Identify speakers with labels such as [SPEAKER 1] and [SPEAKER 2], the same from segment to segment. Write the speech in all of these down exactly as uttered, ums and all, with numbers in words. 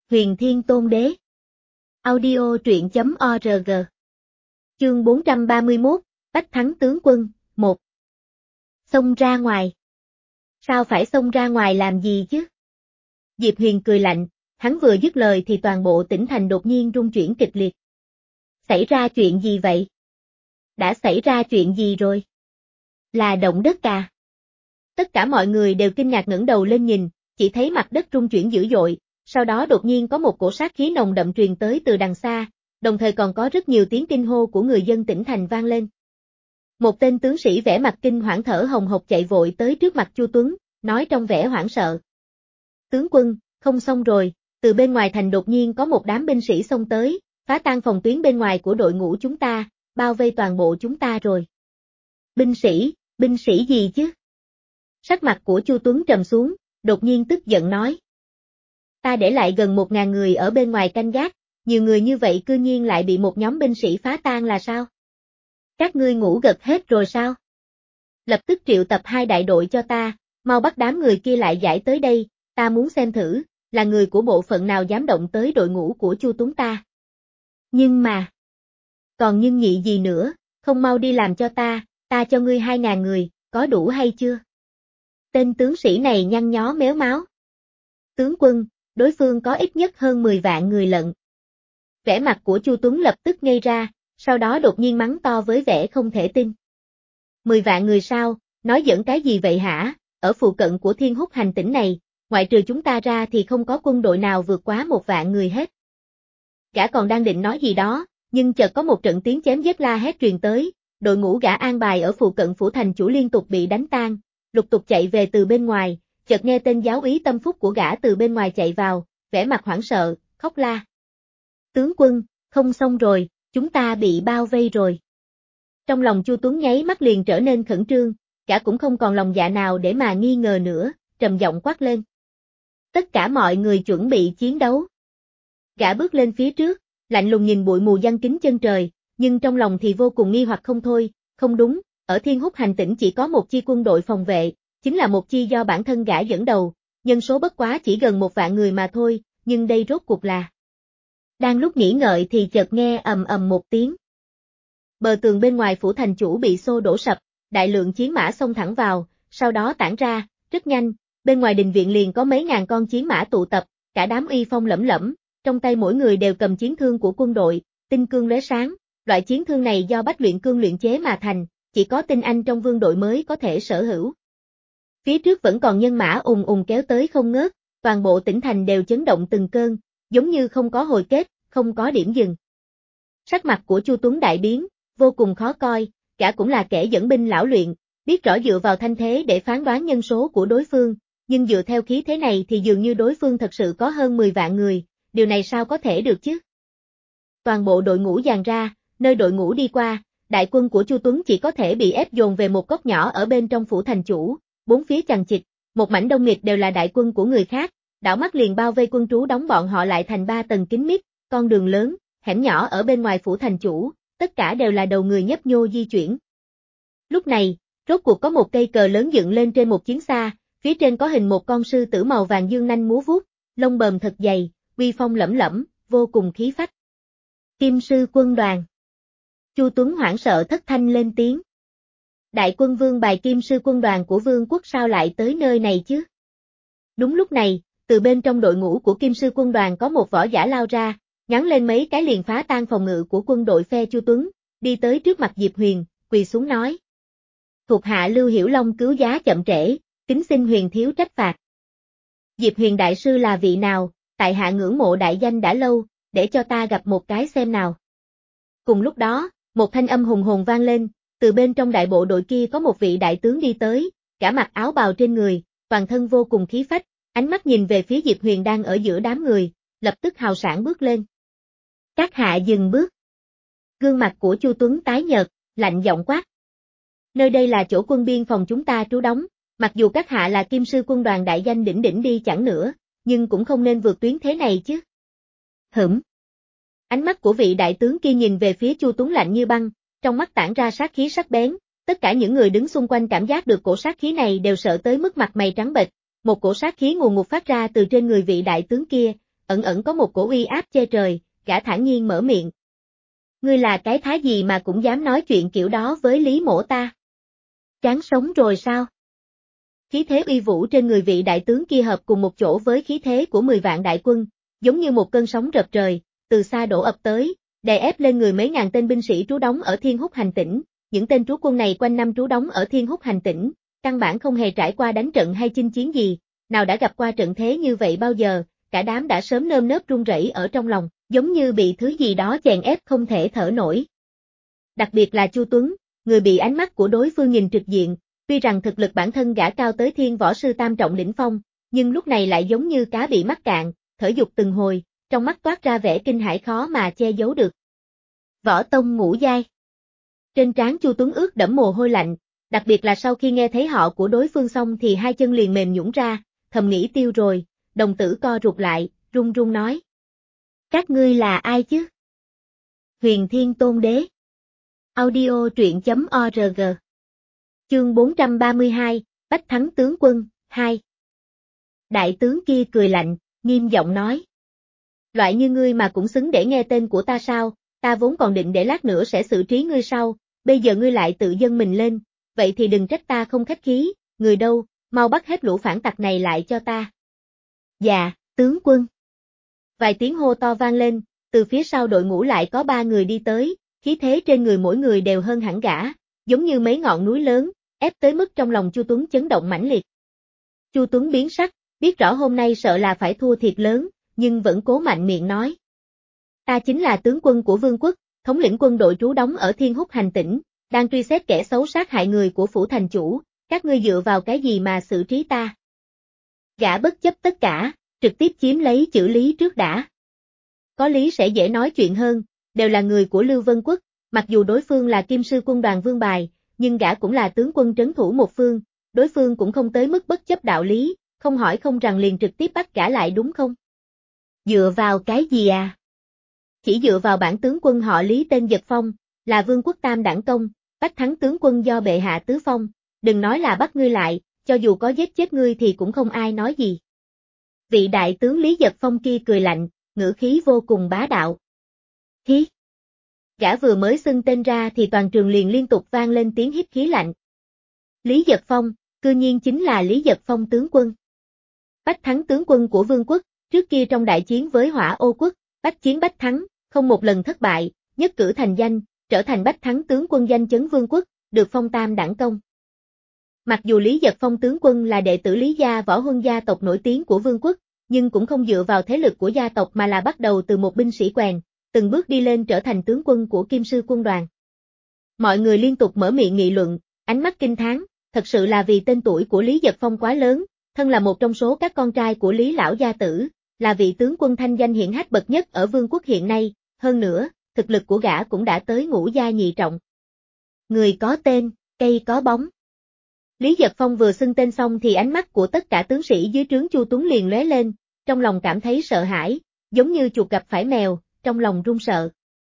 [SPEAKER 1] Huyền Thiên Tôn Đế. Audio truyện chấm org. Chương bốn trăm ba mươi mốt, Bách Thắng Tướng Quân, một. Xông ra ngoài. Sao phải xông ra ngoài làm gì chứ? Diệp Huyền cười lạnh, hắn vừa dứt lời thì toàn bộ tỉnh thành đột nhiên rung chuyển kịch liệt. Xảy ra chuyện gì vậy? Đã xảy ra chuyện gì rồi? Là động đất à? Tất cả mọi người đều kinh ngạc ngẩng đầu lên nhìn, chỉ thấy mặt đất rung chuyển dữ dội, sau đó đột nhiên có một cổ sát khí nồng đậm truyền tới từ đằng xa, đồng thời còn có rất nhiều tiếng kinh hô của người dân tỉnh thành vang lên. Một tên tướng sĩ vẻ mặt kinh hoảng thở hồng hộc chạy vội tới trước mặt Chu Tuấn, nói trong vẻ hoảng sợ. Tướng quân, không xong rồi, từ bên ngoài thành đột nhiên có một đám binh sĩ xông tới, phá tan phòng tuyến bên ngoài của đội ngũ chúng ta, bao vây toàn bộ chúng ta rồi. Binh sĩ, binh sĩ gì chứ? Sắc mặt của Chu Tuấn trầm xuống, đột nhiên tức giận nói. Ta để lại gần một ngàn người ở bên ngoài canh gác, nhiều người như vậy cư nhiên lại bị một nhóm binh sĩ phá tan là sao? Các ngươi ngủ gật hết rồi sao? Lập tức triệu tập hai đại đội cho ta, mau bắt đám người kia lại giải tới đây, ta muốn xem thử, là người của bộ phận nào dám động tới đội ngũ của Chu Tuấn ta. Nhưng mà, còn nhưng nhị gì nữa, không mau đi làm cho ta, ta cho ngươi hai ngàn người, có đủ hay chưa? Tên tướng sĩ này nhăn nhó méo máu. Tướng quân, đối phương có ít nhất hơn mười vạn người lận. Vẻ mặt của Chu Tuấn lập tức ngây ra, sau đó đột nhiên mắng to với vẻ không thể tin. Mười vạn người sao, nói giỡn cái gì vậy hả, ở phụ cận của Thiên Húc hành tỉnh này, ngoại trừ chúng ta ra thì không có quân đội nào vượt quá một vạn người hết. Gã còn đang định nói gì đó, nhưng chợt có một trận tiếng chém giết la hét truyền tới, đội ngũ gã an bài ở phụ cận phủ thành chủ liên tục bị đánh tan, lục tục chạy về từ bên ngoài, chợt nghe tên giáo úy Tâm Phúc của gã từ bên ngoài chạy vào, vẻ mặt hoảng sợ, khóc la. Tướng quân, không xong rồi, chúng ta bị bao vây rồi. Trong lòng Chu Tuấn nháy mắt liền trở nên khẩn trương, gã cũng không còn lòng dạ nào để mà nghi ngờ nữa, trầm giọng quát lên. Tất cả mọi người chuẩn bị chiến đấu. Gã bước lên phía trước, lạnh lùng nhìn bụi mù giăng kín chân trời, nhưng trong lòng thì vô cùng nghi hoặc không thôi, không đúng, ở Thiên Húc hành tỉnh chỉ có một chi quân đội phòng vệ, chính là một chi do bản thân gã dẫn đầu, nhân số bất quá chỉ gần một vạn người mà thôi, nhưng đây rốt cuộc là. Đang lúc nghĩ ngợi thì chợt nghe ầm ầm một tiếng. Bờ tường bên ngoài phủ thành chủ bị xô đổ sập, đại lượng chiến mã xông thẳng vào, sau đó tản ra, rất nhanh, bên ngoài đình viện liền có mấy ngàn con chiến mã tụ tập, cả đám uy phong lẫm lẫm, trong tay mỗi người đều cầm chiến thương của quân đội, tinh cương lóe sáng, loại chiến thương này do Bách Luyện Cương luyện chế mà thành, chỉ có tinh anh trong vương đội mới có thể sở hữu. Phía trước vẫn còn nhân mã ùng ùng kéo tới không ngớt, toàn bộ tỉnh thành đều chấn động từng cơn, giống như không có hồi kết, không có điểm dừng. Sắc mặt của Chu Tuấn đại biến, vô cùng khó coi, gã cũng là kẻ dẫn binh lão luyện, biết rõ dựa vào thanh thế để phán đoán nhân số của đối phương, nhưng dựa theo khí thế này thì dường như đối phương thật sự có hơn mười vạn người, điều này sao có thể được chứ? Toàn bộ đội ngũ dàn ra, nơi đội ngũ đi qua, đại quân của Chu Tuấn chỉ có thể bị ép dồn về một góc nhỏ ở bên trong phủ thành chủ, bốn phía chằng chịt, một mảnh đông nghịt đều là đại quân của người khác, đảo mắt liền bao vây quân trú đóng bọn họ lại thành ba tầng kín mít, con đường lớn, hẻm nhỏ ở bên ngoài phủ thành chủ, tất cả đều là đầu người nhấp nhô di chuyển. Lúc này, rốt cuộc có một cây cờ lớn dựng lên trên một chiến xa, phía trên có hình một con sư tử màu vàng dương nanh múa vuốt, lông bờm thật dày, uy phong lẫm lẫm, vô cùng khí phách. Kim sư quân đoàn. Chu Tuấn hoảng sợ thất thanh lên tiếng. Đại quân vương bài kim sư quân đoàn của vương quốc sao lại tới nơi này chứ? Đúng lúc này, từ bên trong đội ngũ của kim sư quân đoàn có một võ giả lao ra, nhắn lên mấy cái liền phá tan phòng ngự của quân đội phe Chu Tuấn, đi tới trước mặt Diệp Huyền, quỳ xuống nói. Thuộc hạ Lưu Hiểu Long cứu giá chậm trễ, kính xin Huyền thiếu trách phạt. Diệp Huyền đại sư là vị nào, tại hạ ngưỡng mộ đại danh đã lâu, để cho ta gặp một cái xem nào. Cùng lúc đó, một thanh âm hùng hồn vang lên, từ bên trong đại bộ đội kia có một vị đại tướng đi tới, cả mặc áo bào trên người, toàn thân vô cùng khí phách, ánh mắt nhìn về phía Diệp Huyền đang ở giữa đám người, lập tức hào sảng bước lên. Các hạ dừng bước. Gương mặt của Chu Tuấn tái nhợt, lạnh giọng quát. Nơi đây là chỗ quân biên phòng chúng ta trú đóng, mặc dù các hạ là kim sư quân đoàn đại danh đỉnh đỉnh đi chẳng nữa, nhưng cũng không nên vượt tuyến thế này chứ. Hửm. Ánh mắt của vị đại tướng kia nhìn về phía Chu Tuấn lạnh như băng, trong mắt tản ra sát khí sắc bén, tất cả những người đứng xung quanh cảm giác được cổ sát khí này đều sợ tới mức mặt mày trắng bệch, một cổ sát khí ngùn ngụt phát ra từ trên người vị đại tướng kia, ẩn ẩn có một cổ uy áp che trời, gã thản nhiên mở miệng. Ngươi là cái thái gì mà cũng dám nói chuyện kiểu đó với Lý Mỗ ta? Chán sống rồi sao? Khí thế uy vũ trên người vị đại tướng kia hợp cùng một chỗ với khí thế của mười vạn đại quân, giống như một cơn sóng rợp trời, từ xa đổ ập tới, đè ép lên người mấy ngàn tên binh sĩ trú đóng ở Thiên Húc hành tỉnh. Những tên trú quân này quanh năm trú đóng ở Thiên Húc hành tỉnh, căn bản không hề trải qua đánh trận hay chinh chiến gì, nào đã gặp qua trận thế như vậy bao giờ, cả đám đã sớm nơm nớp run rẩy ở trong lòng, giống như bị thứ gì đó chèn ép không thể thở nổi. Đặc biệt là Chu Tuấn, người bị ánh mắt của đối phương nhìn trực diện, tuy rằng thực lực bản thân gã cao tới thiên võ sư tam trọng đỉnh phong, nhưng lúc này lại giống như cá bị mắc cạn, thở dục từng hồi, trong mắt toát ra vẻ kinh hãi khó mà che giấu được. Võ tông ngũ giai. Trên trán Chu Tuấn ướt đẫm mồ hôi lạnh, đặc biệt là sau khi nghe thấy họ của đối phương xong thì hai chân liền mềm nhũn ra, thầm nghĩ tiêu rồi, đồng tử co rụt lại, run run nói. Các ngươi là ai chứ? Huyền Thiên Tôn Đế. Audio truyện chấm org. Chương bốn trăm ba mươi hai, Bách Thắng Tướng Quân, hai. Đại tướng kia cười lạnh, nghiêm giọng nói. Loại như ngươi mà cũng xứng để nghe tên của ta sao, ta vốn còn định để lát nữa sẽ xử trí ngươi sau, bây giờ ngươi lại tự dâng mình lên, vậy thì đừng trách ta không khách khí, người đâu, mau bắt hết lũ phản tặc này lại cho ta. Dạ, tướng quân. Vài tiếng hô to vang lên, từ phía sau đội ngũ lại có ba người đi tới, khí thế trên người mỗi người đều hơn hẳn gã, giống như mấy ngọn núi lớn, ép tới mức trong lòng Chu Tuấn chấn động mãnh liệt. Chu Tuấn biến sắc, biết rõ hôm nay sợ là phải thua thiệt lớn, nhưng vẫn cố mạnh miệng nói. Ta chính là tướng quân của Vương quốc, thống lĩnh quân đội trú đóng ở Thiên Húc hành tỉnh, đang truy xét kẻ xấu sát hại người của phủ thành chủ, các ngươi dựa vào cái gì mà xử trí ta? Gã bất chấp tất cả, trực tiếp chiếm lấy chữ Lý trước đã. Có lý sẽ dễ nói chuyện hơn, đều là người của Lưu Vân Quốc, mặc dù đối phương là Kim Sư quân đoàn Vương Bài, nhưng gã cũng là tướng quân trấn thủ một phương, đối phương cũng không tới mức bất chấp đạo lý, không hỏi không rằng liền trực tiếp bắt gã lại đúng không? Dựa vào cái gì à? Chỉ dựa vào bản tướng quân họ Lý tên Dật Phong, là Vương quốc tam đẳng công, Bách Thắng tướng quân do bệ hạ tứ phong, đừng nói là bắt ngươi lại, cho dù có giết chết ngươi thì cũng không ai nói gì. Vị đại tướng Lý Dật Phong kia cười lạnh, ngữ khí vô cùng bá đạo. Hí! Gã vừa mới xưng tên ra thì toàn trường liền liên tục vang lên tiếng hít khí lạnh. Lý Dật Phong, cư nhiên chính là Lý Dật Phong tướng quân. Bách Thắng tướng quân của Vương quốc, trước kia trong đại chiến với Hỏa Ô quốc, bách chiến bách thắng, không một lần thất bại, nhất cử thành danh, trở thành Bách Thắng tướng quân danh chấn Vương quốc, được phong tam đẳng công. Mặc dù Lý Dật Phong tướng quân là đệ tử Lý gia võ huân gia tộc nổi tiếng của Vương quốc, nhưng cũng không dựa vào thế lực của gia tộc mà là bắt đầu từ một binh sĩ quèn, từng bước đi lên trở thành tướng quân của Kim Sư quân đoàn. Mọi người liên tục mở miệng nghị luận, ánh mắt kinh thán, thật sự là vì tên tuổi của Lý Dật Phong quá lớn, thân là một trong số các con trai của Lý lão gia tử, là vị tướng quân thanh danh hiển hách bậc nhất ở Vương quốc hiện nay, hơn nữa, thực lực của gã cũng đã tới ngũ gia nhị trọng. Người có tên, cây có bóng. Lý Dật Phong vừa xưng tên xong thì ánh mắt của tất cả tướng sĩ dưới trướng Chu Tuấn liền lóe lên, trong lòng cảm thấy sợ hãi, giống như chuột gặp phải mèo, trong lòng run sợ.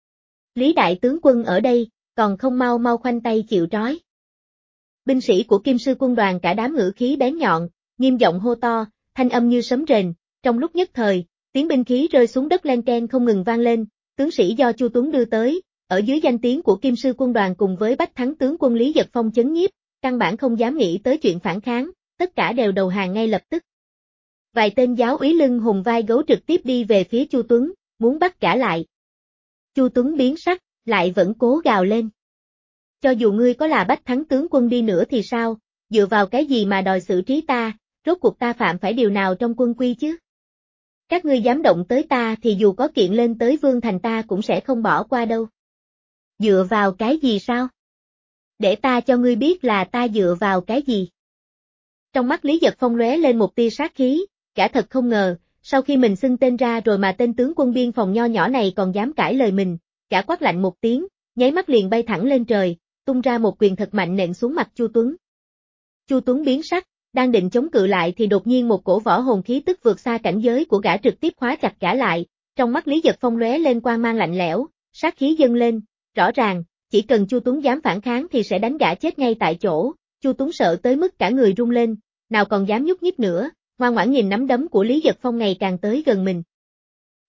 [SPEAKER 1] Lý đại tướng quân ở đây, còn không mau mau khoanh tay chịu trói. Binh sĩ của Kim Sư quân đoàn cả đám ngữ khí bén nhọn, nghiêm giọng hô to, thanh âm như sấm rền, trong lúc nhất thời, tiếng binh khí rơi xuống đất len keng không ngừng vang lên, tướng sĩ do Chu Tuấn đưa tới, ở dưới danh tiếng của Kim Sư quân đoàn cùng với Bách Thắng tướng quân Lý Dật Phong chấn nhiếp, căn bản không dám nghĩ tới chuyện phản kháng, tất cả đều đầu hàng ngay lập tức. Vài tên giáo úy lưng hùng vai gấu trực tiếp đi về phía Chu Tuấn, muốn bắt gã lại. Chu Tuấn biến sắc, lại vẫn cố gào lên. Cho dù ngươi có là Bách Thắng tướng quân đi nữa thì sao, dựa vào cái gì mà đòi xử trí ta, rốt cuộc ta phạm phải điều nào trong quân quy chứ? Các ngươi dám động tới ta thì dù có kiện lên tới Vương thành ta cũng sẽ không bỏ qua đâu. Dựa vào cái gì sao? Để ta cho ngươi biết là ta dựa vào cái gì. Trong mắt Lý Dật Phong lóe lên một tia sát khí, gã thật không ngờ, sau khi mình xưng tên ra rồi mà tên tướng quân biên phòng nho nhỏ này còn dám cãi lời mình, gã quát lạnh một tiếng, nháy mắt liền bay thẳng lên trời, tung ra một quyền thật mạnh nện xuống mặt Chu Tuấn. Chu Tuấn biến sắc, đang định chống cự lại thì đột nhiên một cổ võ hồn khí tức vượt xa cảnh giới của gã trực tiếp khóa chặt gã lại, trong mắt Lý Dật Phong lóe lên quang mang lạnh lẽo, sát khí dâng lên, rõ ràng, chỉ cần Chu Tuấn dám phản kháng thì sẽ đánh gã chết ngay tại chỗ. Chu Tuấn sợ tới mức cả người run lên, nào còn dám nhúc nhích nữa, ngoan ngoãn nhìn nắm đấm của Lý Dật Phong ngày càng tới gần mình.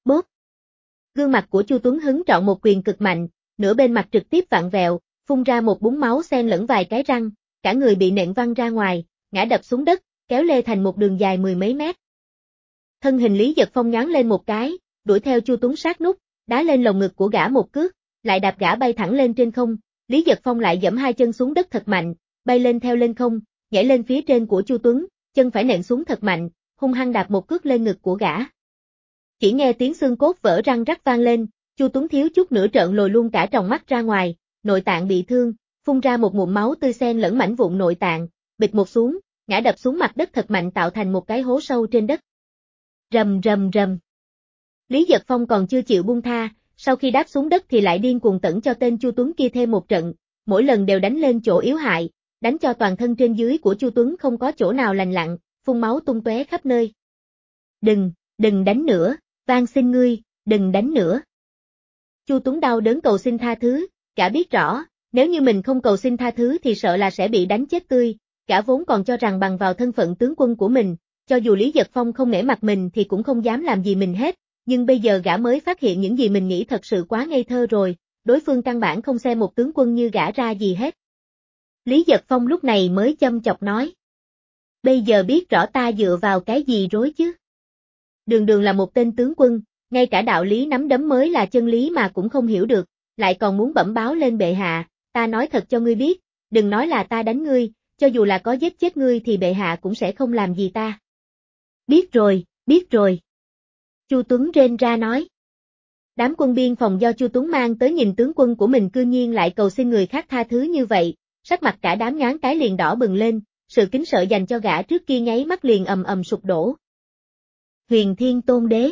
[SPEAKER 1] Bốp. Gương mặt của Chu Tuấn hứng trọn một quyền cực mạnh, nửa bên mặt trực tiếp vặn vẹo, phun ra một búng máu xen lẫn vài cái răng, cả người bị nện văng ra ngoài, ngã đập xuống đất, kéo lê thành một đường dài mười mấy mét. Thân hình Lý Giật Phong nhoáng lên một cái, đuổi theo Chu Tuấn sát nút, đá lên lồng ngực của gã một cước, lại đạp gã bay thẳng lên trên không, Lý Giật Phong lại giẫm hai chân xuống đất thật mạnh, bay lên theo lên không, nhảy lên phía trên của Chu Tuấn, chân phải nện xuống thật mạnh, hung hăng đạp một cước lên ngực của gã. Chỉ nghe tiếng xương cốt vỡ răng rắc vang lên, Chu Tuấn thiếu chút nữa trợn lồi luôn cả tròng mắt ra ngoài, nội tạng bị thương, phun ra một ngụm máu tươi xen lẫn mảnh vụn nội tạng, bịch một xuống, ngã đập xuống mặt đất thật mạnh tạo thành một cái hố sâu trên đất. Rầm rầm rầm. Lý Giật Phong còn chưa chịu buông tha, sau khi đáp xuống đất thì lại điên cuồng tẩn cho tên Chu Tuấn kia thêm một trận, mỗi lần đều đánh lên chỗ yếu hại, đánh cho toàn thân trên dưới của Chu Tuấn không có chỗ nào lành lặn, phun máu tung tóe khắp nơi. Đừng, đừng đánh nữa, van xin ngươi, đừng đánh nữa. Chu Tuấn đau đớn cầu xin tha thứ, gã biết rõ, nếu như mình không cầu xin tha thứ thì sợ là sẽ bị đánh chết tươi, gã vốn còn cho rằng bằng vào thân phận tướng quân của mình, cho dù Lý Giật Phong không nể mặt mình thì cũng không dám làm gì mình hết, nhưng bây giờ gã mới phát hiện những gì mình nghĩ thật sự quá ngây thơ rồi, đối phương căn bản không xem một tướng quân như gã ra gì hết. Lý Giật Phong lúc này mới châm chọc nói. Bây giờ biết rõ ta dựa vào cái gì rối chứ? Đường Đường là một tên tướng quân, ngay cả đạo lý nắm đấm mới là chân lý mà cũng không hiểu được, lại còn muốn bẩm báo lên bệ hạ, ta nói thật cho ngươi biết, đừng nói là ta đánh ngươi, cho dù là có giết chết ngươi thì bệ hạ cũng sẽ không làm gì ta. Biết rồi, biết rồi. Chu Tuấn rên ra nói. Đám quân biên phòng do Chu Tuấn mang tới nhìn tướng quân của mình cư nhiên lại cầu xin người khác tha thứ như vậy, sắc mặt cả đám nhoáng cái liền đỏ bừng lên, sự kính sợ dành cho gã trước kia nháy mắt liền ầm ầm sụp đổ. Huyền Thiên Tôn Đế.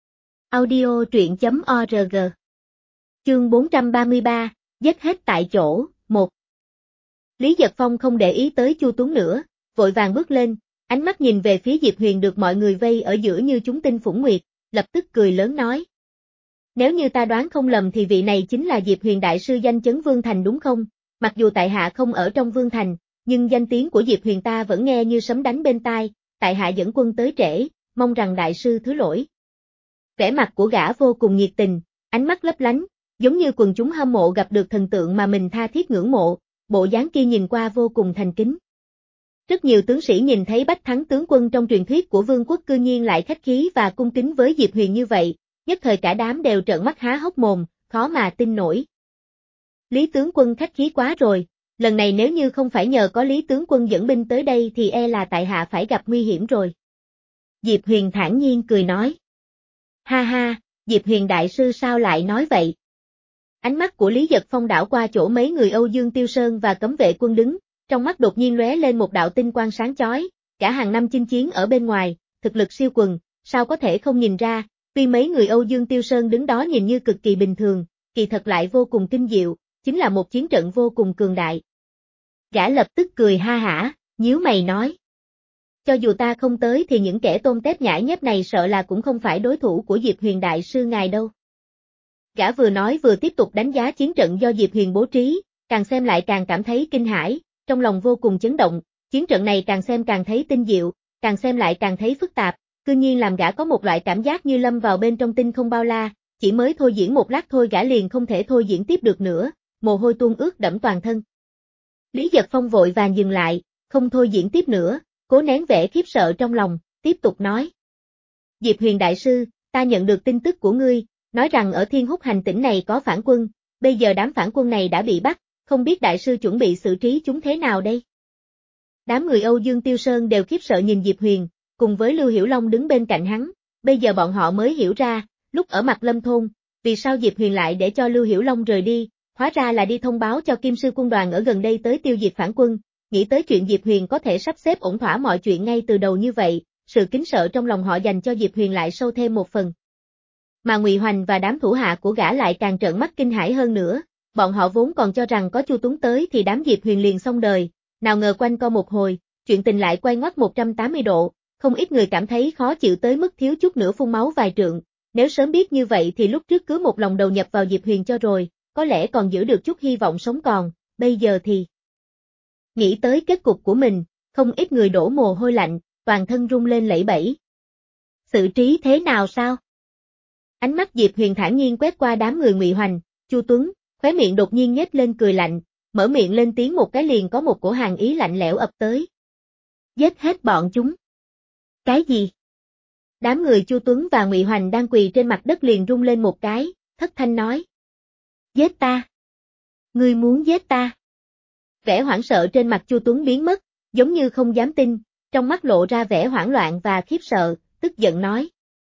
[SPEAKER 1] Audio truyện chấm org. Chương bốn trăm ba mươi ba, giết hết tại chỗ, một. Lý Giật Phong không để ý tới Chu Tuấn nữa, vội vàng bước lên, ánh mắt nhìn về phía Diệp Huyền được mọi người vây ở giữa như chúng tinh phủng nguyệt, lập tức cười lớn nói. Nếu như ta đoán không lầm thì vị này chính là Diệp Huyền đại sư danh chấn Vương Thành đúng không? Mặc dù tại hạ không ở trong Vương Thành, nhưng danh tiếng của Diệp Huyền ta vẫn nghe như sấm đánh bên tai, tại hạ dẫn quân tới trễ, mong rằng đại sư thứ lỗi. Vẻ mặt của gã vô cùng nhiệt tình, ánh mắt lấp lánh, giống như quần chúng hâm mộ gặp được thần tượng mà mình tha thiết ngưỡng mộ, bộ dáng kia nhìn qua vô cùng thành kính. Rất nhiều tướng sĩ nhìn thấy Bách Thắng tướng quân trong truyền thuyết của vương quốc cư nhiên lại khách khí và cung kính với Diệp Huyền như vậy, nhất thời cả đám đều trợn mắt há hốc mồm, khó mà tin nổi. Lý tướng quân khách khí quá rồi, lần này nếu như không phải nhờ có Lý tướng quân dẫn binh tới đây thì e là tại hạ phải gặp nguy hiểm rồi. Diệp Huyền thản nhiên cười nói. Ha ha, Diệp Huyền đại sư sao lại nói vậy? Ánh mắt của Lý Giật Phong đảo qua chỗ mấy người Âu Dương Tiêu Sơn và cấm vệ quân đứng, trong mắt đột nhiên lóe lên một đạo tinh quang sáng chói, cả hàng năm chinh chiến ở bên ngoài, thực lực siêu quần, sao có thể không nhìn ra, tuy mấy người Âu Dương Tiêu Sơn đứng đó nhìn như cực kỳ bình thường, kỳ thật lại vô cùng kinh diệu, chính là một chiến trận vô cùng cường đại. Gã lập tức cười ha hả, nhíu mày nói. Cho dù ta không tới thì những kẻ tôm tép nhãi nhép này sợ là cũng không phải đối thủ của Diệp Huyền đại sư ngài đâu. Gã vừa nói vừa tiếp tục đánh giá chiến trận do Diệp Huyền bố trí, càng xem lại càng cảm thấy kinh hãi, trong lòng vô cùng chấn động, chiến trận này càng xem càng thấy tinh diệu, càng xem lại càng thấy phức tạp, cư nhiên làm gã có một loại cảm giác như lâm vào bên trong tinh không bao la, chỉ mới thôi diễn một lát thôi gã liền không thể thôi diễn tiếp được nữa, mồ hôi tuôn ướt đẫm toàn thân. Lý Giật Phong vội vàng dừng lại, không thôi diễn tiếp nữa, cố nén vẻ khiếp sợ trong lòng, tiếp tục nói. Diệp Huyền đại sư, ta nhận được tin tức của ngươi, nói rằng ở Thiên Húc hành tỉnh này có phản quân, bây giờ đám phản quân này đã bị bắt, không biết đại sư chuẩn bị xử trí chúng thế nào đây? Đám người Âu Dương Tiêu Sơn đều khiếp sợ nhìn Diệp Huyền, cùng với Lưu Hiểu Long đứng bên cạnh hắn, bây giờ bọn họ mới hiểu ra, lúc ở Mặt Lâm Thôn, vì sao Diệp Huyền lại để cho Lưu Hiểu Long rời đi, hóa ra là đi thông báo cho Kim Sư quân đoàn ở gần đây tới tiêu diệt phản quân, nghĩ tới chuyện Diệp Huyền có thể sắp xếp ổn thỏa mọi chuyện ngay từ đầu như vậy, sự kính sợ trong lòng họ dành cho Diệp Huyền lại sâu thêm một phần. Mà Ngụy Hoành và đám thủ hạ của gã lại càng trợn mắt kinh hãi hơn nữa, bọn họ vốn còn cho rằng có Chu Tuấn tới thì đám Diệp Huyền liền xong đời, nào ngờ quanh co một hồi, chuyện tình lại quay ngoắt một trăm tám mươi độ, không ít người cảm thấy khó chịu tới mức thiếu chút nữa phun máu vài trượng, nếu sớm biết như vậy thì lúc trước cứ một lòng đầu nhập vào Diệp Huyền cho rồi, có lẽ còn giữ được chút hy vọng sống còn, bây giờ thì... Nghĩ tới kết cục của mình, không ít người đổ mồ hôi lạnh, toàn thân run lên lẩy bẩy. Xử trí thế nào sao? Ánh mắt Diệp Huyền thản nhiên quét qua đám người Ngụy Hoành, Chu Tuấn, khóe miệng đột nhiên nhếch lên cười lạnh, mở miệng lên tiếng một cái liền có một cổ hàn ý lạnh lẽo ập tới. Giết hết bọn chúng. Cái gì? Đám người Chu Tuấn và Ngụy Hoành đang quỳ trên mặt đất liền rung lên một cái, thất thanh nói. Giết ta. Ngươi muốn giết ta. Vẻ hoảng sợ trên mặt Chu Tuấn biến mất, giống như không dám tin, trong mắt lộ ra vẻ hoảng loạn và khiếp sợ, tức giận nói.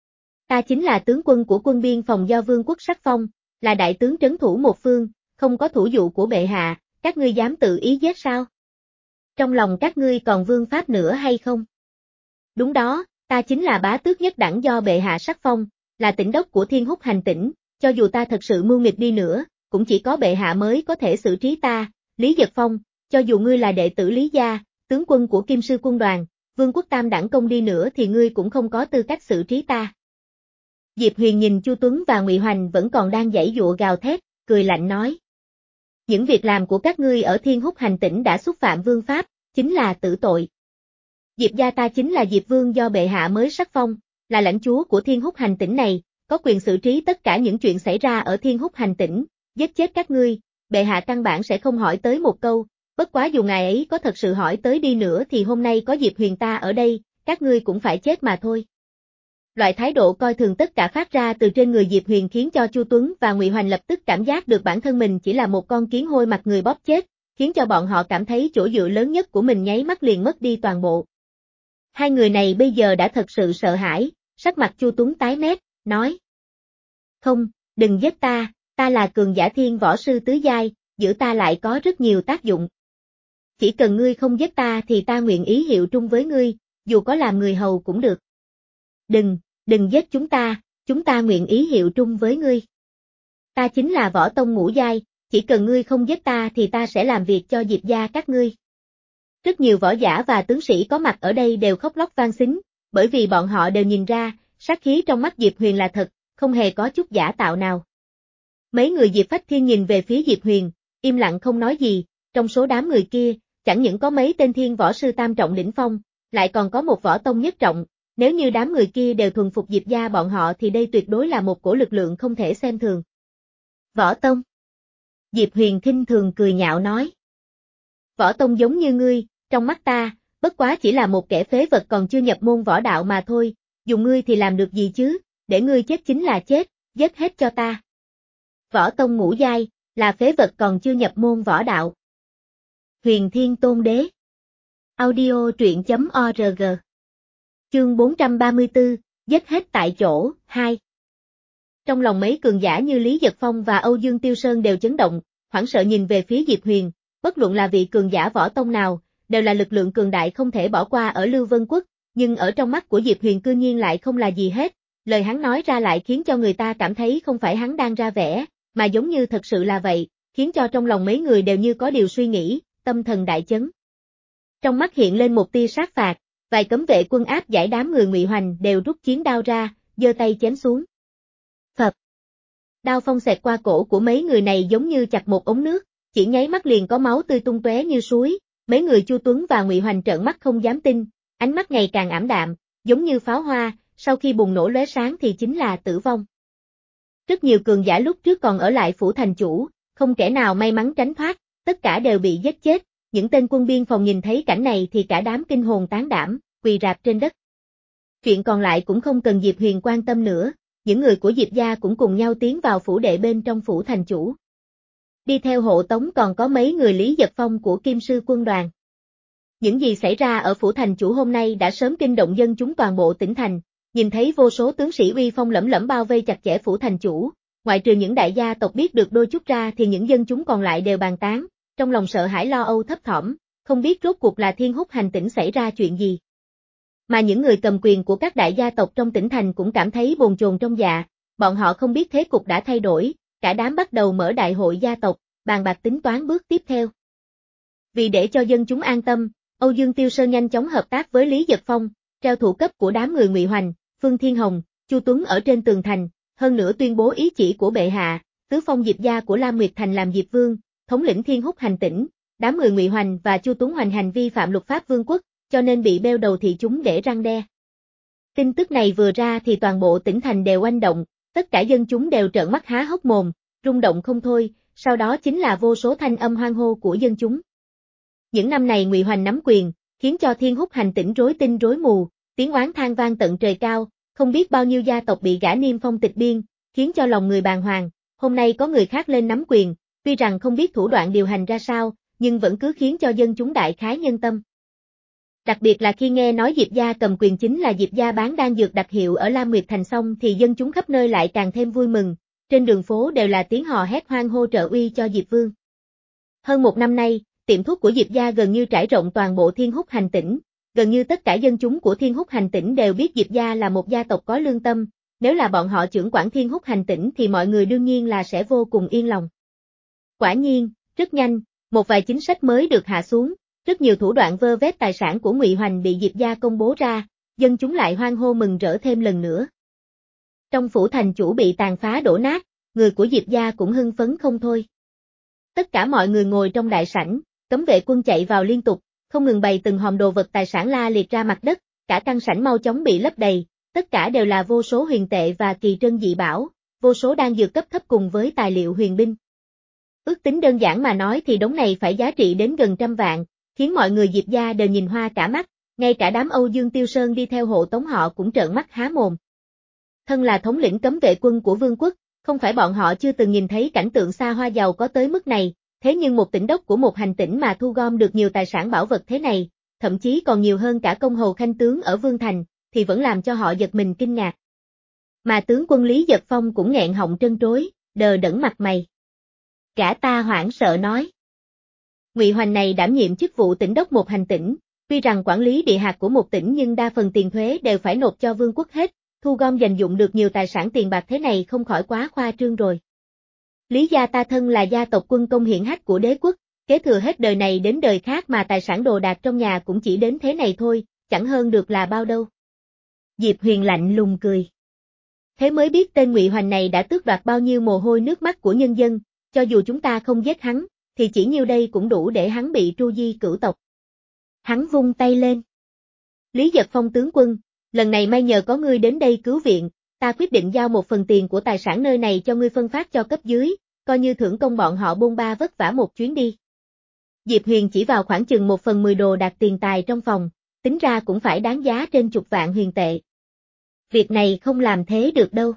[SPEAKER 1] Ta chính là tướng quân của quân biên phòng do vương quốc sắc phong, là đại tướng trấn thủ một phương, không có thủ dụ của bệ hạ, các ngươi dám tự ý giết sao? Trong lòng các ngươi còn vương pháp nữa hay không? Đúng đó, ta chính là bá tước nhất đẳng do bệ hạ sắc phong, là tỉnh đốc của Thiên Húc Hành tỉnh, cho dù ta thật sự mưu nghịch đi nữa, cũng chỉ có bệ hạ mới có thể xử trí ta, Lý Giật Phong, cho dù ngươi là đệ tử Lý gia, tướng quân của Kim Sư quân đoàn, vương quốc tam đẳng công đi nữa thì ngươi cũng không có tư cách xử trí ta. Diệp Huyền nhìn Chu Tuấn và Ngụy Hoành vẫn còn đang giãy giụa gào thét, cười lạnh nói. Những việc làm của các ngươi ở Thiên Húc Hành tỉnh đã xúc phạm vương pháp, chính là tử tội. Diệp gia ta chính là Diệp Vương do bệ hạ mới sắc phong, là lãnh chúa của Thiên Húc Hành tỉnh này, có quyền xử trí tất cả những chuyện xảy ra ở Thiên Húc Hành tỉnh, giết chết các ngươi, bệ hạ căn bản sẽ không hỏi tới một câu, bất quá dù ngài ấy có thật sự hỏi tới đi nữa thì hôm nay có Diệp Huyền ta ở đây, các ngươi cũng phải chết mà thôi. Loại thái độ coi thường tất cả phát ra từ trên người Diệp Huyền khiến cho Chu Tuấn và Ngụy Hoành lập tức cảm giác được bản thân mình chỉ là một con kiến hôi mặt người bóp chết, khiến cho bọn họ cảm thấy chỗ dựa lớn nhất của mình nháy mắt liền mất đi toàn bộ. Hai người này bây giờ đã thật sự sợ hãi, sắc mặt Chu Tuấn tái mét, nói. Không, đừng giết ta, ta là cường giả thiên võ sư tứ giai, giữ ta lại có rất nhiều tác dụng. Chỉ cần ngươi không giết ta thì ta nguyện ý hiệu trung với ngươi, dù có làm người hầu cũng được. Đừng, đừng giết chúng ta, chúng ta nguyện ý hiệu trung với ngươi. Ta chính là võ tông ngũ giai, chỉ cần ngươi không giết ta thì ta sẽ làm việc cho Diệp gia các ngươi. Rất nhiều võ giả và tướng sĩ có mặt ở đây đều khóc lóc van xin, bởi vì bọn họ đều nhìn ra, sát khí trong mắt Diệp Huyền là thật, không hề có chút giả tạo nào. Mấy người Diệp Phách Thiên nhìn về phía Diệp Huyền, im lặng không nói gì, trong số đám người kia, chẳng những có mấy tên thiên võ sư tam trọng đỉnh phong, lại còn có một võ tông nhất trọng, nếu như đám người kia đều thuần phục Diệp gia bọn họ thì đây tuyệt đối là một cổ lực lượng không thể xem thường. Võ tông. Diệp Huyền khinh thường cười nhạo nói. Võ tông giống như ngươi, trong mắt ta, bất quá chỉ là một kẻ phế vật còn chưa nhập môn võ đạo mà thôi, dùng ngươi thì làm được gì chứ, để ngươi chết chính là chết, giết hết cho ta. Võ tông ngũ giai, là phế vật còn chưa nhập môn võ đạo. Huyền Thiên Tôn Đế. Audio truyện chấm org. Chương bốn trăm ba mươi tư, giết hết tại chỗ, hai. Trong lòng mấy cường giả như Lý Giật Phong và Âu Dương Tiêu Sơn đều chấn động, hoảng sợ nhìn về phía Diệp Huyền, bất luận là vị cường giả võ tông nào, đều là lực lượng cường đại không thể bỏ qua ở Lưu Vân Quốc, nhưng ở trong mắt của Diệp Huyền cư nhiên lại không là gì hết, lời hắn nói ra lại khiến cho người ta cảm thấy không phải hắn đang ra vẻ, mà giống như thật sự là vậy, khiến cho trong lòng mấy người đều như có điều suy nghĩ, tâm thần đại chấn. Trong mắt hiện lên một tia sát phạt, vài cấm vệ quân áp giải đám người Ngụy Hoành đều rút chiến đao ra, giơ tay chém xuống. Phập. Đao phong xẹt qua cổ của mấy người này giống như chặt một ống nước, chỉ nháy mắt liền có máu tươi tung tóe như suối, mấy người Chu Tuấn và Ngụy Hoành trợn mắt không dám tin, ánh mắt ngày càng ảm đạm, giống như pháo hoa, sau khi bùng nổ lóe sáng thì chính là tử vong. Rất nhiều cường giả lúc trước còn ở lại phủ thành chủ, không kẻ nào may mắn tránh thoát, tất cả đều bị giết chết, những tên quân biên phòng nhìn thấy cảnh này thì cả đám kinh hồn tán đảm, quỳ rạp trên đất. Chuyện còn lại cũng không cần Diệp Huyền quan tâm nữa, những người của Diệp gia cũng cùng nhau tiến vào phủ đệ bên trong phủ thành chủ. Đi theo hộ tống còn có mấy người Lý Giật Phong của Kim Sư quân đoàn. Những gì xảy ra ở phủ thành chủ hôm nay đã sớm kinh động dân chúng toàn bộ tỉnh thành, nhìn thấy vô số tướng sĩ uy phong lẫm lẫm bao vây chặt chẽ phủ thành chủ, ngoại trừ những đại gia tộc biết được đôi chút ra thì những dân chúng còn lại đều bàn tán, trong lòng sợ hãi lo âu thấp thỏm, không biết rốt cuộc là Thiên Húc Hành tỉnh xảy ra chuyện gì. Mà những người cầm quyền của các đại gia tộc trong tỉnh thành cũng cảm thấy bồn chồn trong dạ, bọn họ không biết thế cục đã thay đổi, cả đám bắt đầu mở đại hội gia tộc, bàn bạc tính toán bước tiếp theo. Vì để cho dân chúng an tâm, Âu Dương Tiêu Sơn nhanh chóng hợp tác với Lý Giật Phong, treo thủ cấp của đám người Ngụy Hoành, Phương Thiên Hồng, Chu Tuấn ở trên tường thành, hơn nữa tuyên bố ý chỉ của bệ hạ, tứ phong Diệp gia của Lam Nguyệt Thành làm Diệp Vương, thống lĩnh Thiên Húc Hành tỉnh, đám người Ngụy Hoành và Chu Tuấn hoành hành vi phạm luật pháp vương quốc, cho nên bị bêu đầu thị chúng để răn đe. Tin tức này vừa ra thì toàn bộ tỉnh thành đều oanh động, Tất cả dân chúng đều trợn mắt há hốc mồm, rung động không thôi, sau đó chính là vô số thanh âm hoan hô của dân chúng. Những năm này Ngụy Hoành nắm quyền, khiến cho Thiên Húc hành tỉnh rối tinh rối mù, tiếng oán than vang tận trời cao, không biết bao nhiêu gia tộc bị gã niêm phong tịch biên, khiến cho lòng người bàng hoàng. Hôm nay có người khác lên nắm quyền, tuy rằng không biết thủ đoạn điều hành ra sao, nhưng vẫn cứ khiến cho dân chúng đại khái nhân tâm. Đặc biệt là khi nghe nói Diệp gia cầm quyền chính là Diệp gia bán đan dược đặc hiệu ở Lam Nguyệt Thành xong thì dân chúng khắp nơi lại càng thêm vui mừng, trên đường phố đều là tiếng hò hét hoan hô trợ uy cho Diệp Vương. Hơn một năm nay, tiệm thuốc của Diệp gia gần như trải rộng toàn bộ Thiên Húc hành tỉnh, gần như tất cả dân chúng của Thiên Húc hành tỉnh đều biết Diệp gia là một gia tộc có lương tâm, nếu là bọn họ trưởng quản Thiên Húc hành tỉnh thì mọi người đương nhiên là sẽ vô cùng yên lòng. Quả nhiên, rất nhanh, một vài chính sách mới được hạ xuống, rất nhiều thủ đoạn vơ vét tài sản của Ngụy Hoành bị Diệp gia công bố ra, dân chúng lại hoan hô mừng rỡ thêm lần nữa. Trong phủ thành chủ bị tàn phá đổ nát, người của Diệp gia cũng hưng phấn không thôi. Tất cả mọi người ngồi trong đại sảnh, cấm vệ quân chạy vào liên tục, không ngừng bày từng hòm đồ vật tài sản la liệt ra mặt đất, cả căn sảnh mau chóng bị lấp đầy, tất cả đều là vô số huyền tệ và kỳ trân dị bảo, vô số đan dược cấp thấp cùng với tài liệu huyền binh. Ước tính đơn giản mà nói thì đống này phải giá trị đến gần trăm vạn, khiến mọi người Diệp gia đều nhìn hoa cả mắt, ngay cả đám Âu Dương Tiêu Sơn đi theo hộ tống họ cũng trợn mắt há mồm. Thân là thống lĩnh cấm vệ quân của vương quốc, không phải bọn họ chưa từng nhìn thấy cảnh tượng xa hoa giàu có tới mức này, thế nhưng một tỉnh đốc của một hành tỉnh mà thu gom được nhiều tài sản bảo vật thế này, thậm chí còn nhiều hơn cả công hầu khanh tướng ở Vương Thành, thì vẫn làm cho họ giật mình kinh ngạc. Mà tướng quân Lý Giật Phong cũng nghẹn họng trân trối, đờ đẫn mặt mày. Gã ta hoảng sợ nói. Ngụy Hoành này đảm nhiệm chức vụ tỉnh đốc một hành tỉnh, tuy rằng quản lý địa hạt của một tỉnh nhưng đa phần tiền thuế đều phải nộp cho vương quốc hết, thu gom dành dụng được nhiều tài sản tiền bạc thế này không khỏi quá khoa trương rồi. Lý gia ta thân là gia tộc quân công hiển hách của đế quốc, kế thừa hết đời này đến đời khác mà tài sản đồ đạc trong nhà cũng chỉ đến thế này thôi, chẳng hơn được là bao đâu. Diệp Huyền lạnh lùng cười. Thế mới biết tên Ngụy Hoành này đã tước đoạt bao nhiêu mồ hôi nước mắt của nhân dân, cho dù chúng ta không giết hắn, thì chỉ nhiêu đây cũng đủ để hắn bị tru di cửu tộc. Hắn vung tay lên. Lý Giật Phong tướng quân, lần này may nhờ có ngươi đến đây cứu viện, ta quyết định giao một phần tiền của tài sản nơi này cho ngươi phân phát cho cấp dưới, coi như thưởng công bọn họ bôn ba vất vả một chuyến đi. Diệp Huyền chỉ vào khoảng chừng một phần mười đồ đạc tiền tài trong phòng, tính ra cũng phải đáng giá trên chục vạn huyền tệ. Việc này không làm thế được đâu.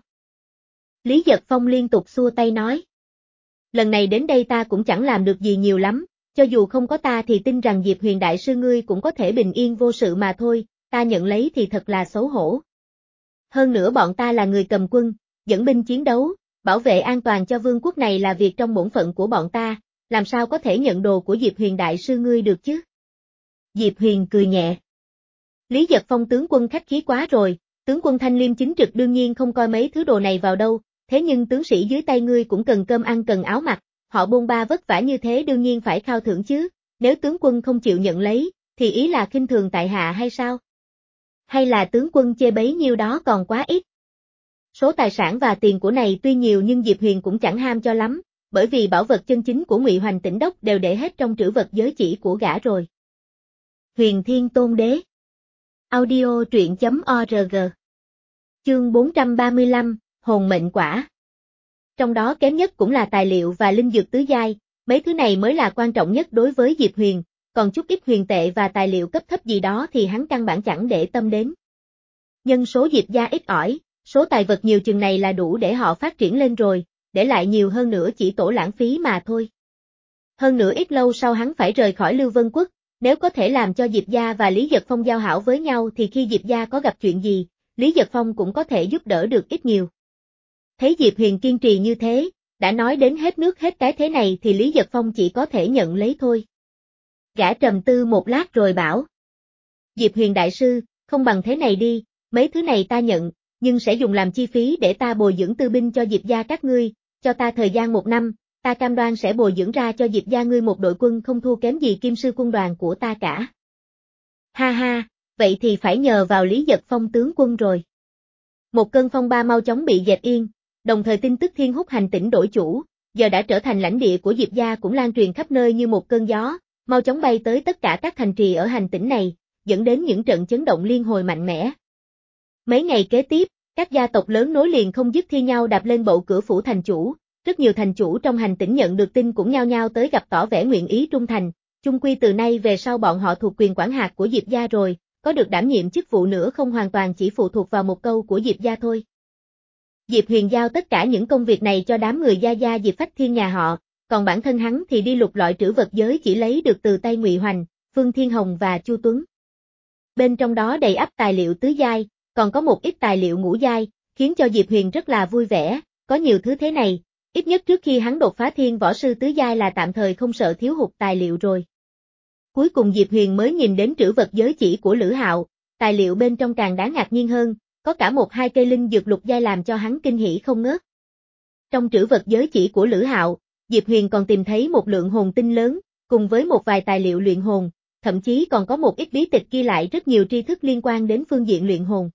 [SPEAKER 1] Lý Giật Phong liên tục xua tay nói. Lần này đến đây ta cũng chẳng làm được gì nhiều lắm, cho dù không có ta thì tin rằng Diệp Huyền đại sư ngươi cũng có thể bình yên vô sự mà thôi, ta nhận lấy thì thật là xấu hổ. Hơn nữa bọn ta là người cầm quân, dẫn binh chiến đấu, bảo vệ an toàn cho vương quốc này là việc trong bổn phận của bọn ta, làm sao có thể nhận đồ của Diệp Huyền đại sư ngươi được chứ? Diệp Huyền cười nhẹ. Lý Giật Phong tướng quân khách khí quá rồi, tướng quân thanh liêm chính trực đương nhiên không coi mấy thứ đồ này vào đâu, thế nhưng tướng sĩ dưới tay ngươi cũng cần cơm ăn cần áo mặc, họ bôn ba vất vả như thế đương nhiên phải khao thưởng chứ, nếu tướng quân không chịu nhận lấy, thì ý là khinh thường tại hạ hay sao? Hay là tướng quân chê bấy nhiêu đó còn quá ít? Số tài sản và tiền của này tuy nhiều nhưng Diệp Huyền cũng chẳng ham cho lắm, bởi vì bảo vật chân chính của Ngụy Hoành tỉnh đốc đều để hết trong trữ vật giới chỉ của gã rồi. Huyền Thiên Tôn Đế. Audio truyện chấm org. Chương bốn trăm ba mươi lăm, Hồn Mệnh Quả. Trong đó kém nhất cũng là tài liệu và linh dược tứ giai, mấy thứ này mới là quan trọng nhất đối với Diệp Huyền, còn chút ít huyền tệ và tài liệu cấp thấp gì đó thì hắn căn bản chẳng để tâm đến. Nhân số Diệp gia ít ỏi, số tài vật nhiều chừng này là đủ để họ phát triển lên rồi, để lại nhiều hơn nữa chỉ tổ lãng phí mà thôi. Hơn nữa ít lâu sau hắn phải rời khỏi Lưu Vân Quốc, nếu có thể làm cho Diệp gia và Lý Giật Phong giao hảo với nhau thì khi Diệp gia có gặp chuyện gì, Lý Giật Phong cũng có thể giúp đỡ được ít nhiều. Thấy Diệp Huyền kiên trì như thế, đã nói đến hết nước hết cái thế này thì Lý Giật Phong chỉ có thể nhận lấy thôi. Gã trầm tư một lát rồi bảo. Diệp Huyền đại sư, không bằng thế này đi, mấy thứ này ta nhận, nhưng sẽ dùng làm chi phí để ta bồi dưỡng tư binh cho Diệp gia các ngươi, cho ta thời gian một năm, ta cam đoan sẽ bồi dưỡng ra cho Diệp gia ngươi một đội quân không thua kém gì Kim Sư quân đoàn của ta cả. Ha ha, vậy thì phải nhờ vào Lý Giật Phong tướng quân rồi. Một cơn phong ba mau chóng bị dẹp yên, đồng thời tin tức Thiên Húc hành tỉnh đổi chủ, giờ đã trở thành lãnh địa của Diệp gia cũng lan truyền khắp nơi như một cơn gió, mau chóng bay tới tất cả các thành trì ở hành tỉnh này, dẫn đến những trận chấn động liên hồi mạnh mẽ. Mấy ngày kế tiếp, Các gia tộc lớn nối liền không dứt thi nhau đạp lên bậu cửa phủ thành chủ, rất nhiều thành chủ trong hành tỉnh nhận được tin cũng nhao nhao tới gặp tỏ vẻ nguyện ý trung thành, chung quy từ nay về sau bọn họ thuộc quyền quản hạt của Diệp gia rồi, có được đảm nhiệm chức vụ nữa không hoàn toàn chỉ phụ thuộc vào một câu của Diệp gia thôi. Diệp Huyền giao tất cả những công việc này cho đám người gia gia Diệp Phách Thiên nhà họ, còn bản thân hắn thì đi lục lọi trữ vật giới chỉ lấy được từ tay Ngụy Hoành, Phương Thiên Hồng và Chu Tuấn. Bên trong đó đầy ắp tài liệu tứ giai, còn có một ít tài liệu ngũ giai, khiến cho Diệp Huyền rất là vui vẻ, có nhiều thứ thế này, ít nhất trước khi hắn đột phá thiên võ sư tứ giai là tạm thời không sợ thiếu hụt tài liệu rồi. Cuối cùng Diệp Huyền mới nhìn đến trữ vật giới chỉ của Lữ Hạo, tài liệu bên trong càng đáng ngạc nhiên hơn, có cả một hai cây linh dược lục giai làm cho hắn kinh hỉ không ngớt. Trong trữ vật giới chỉ của Lữ Hạo, Diệp Huyền còn tìm thấy một lượng hồn tinh lớn, cùng với một vài tài liệu luyện hồn, thậm chí còn có một ít bí tịch ghi lại rất nhiều tri thức liên quan đến phương diện luyện hồn.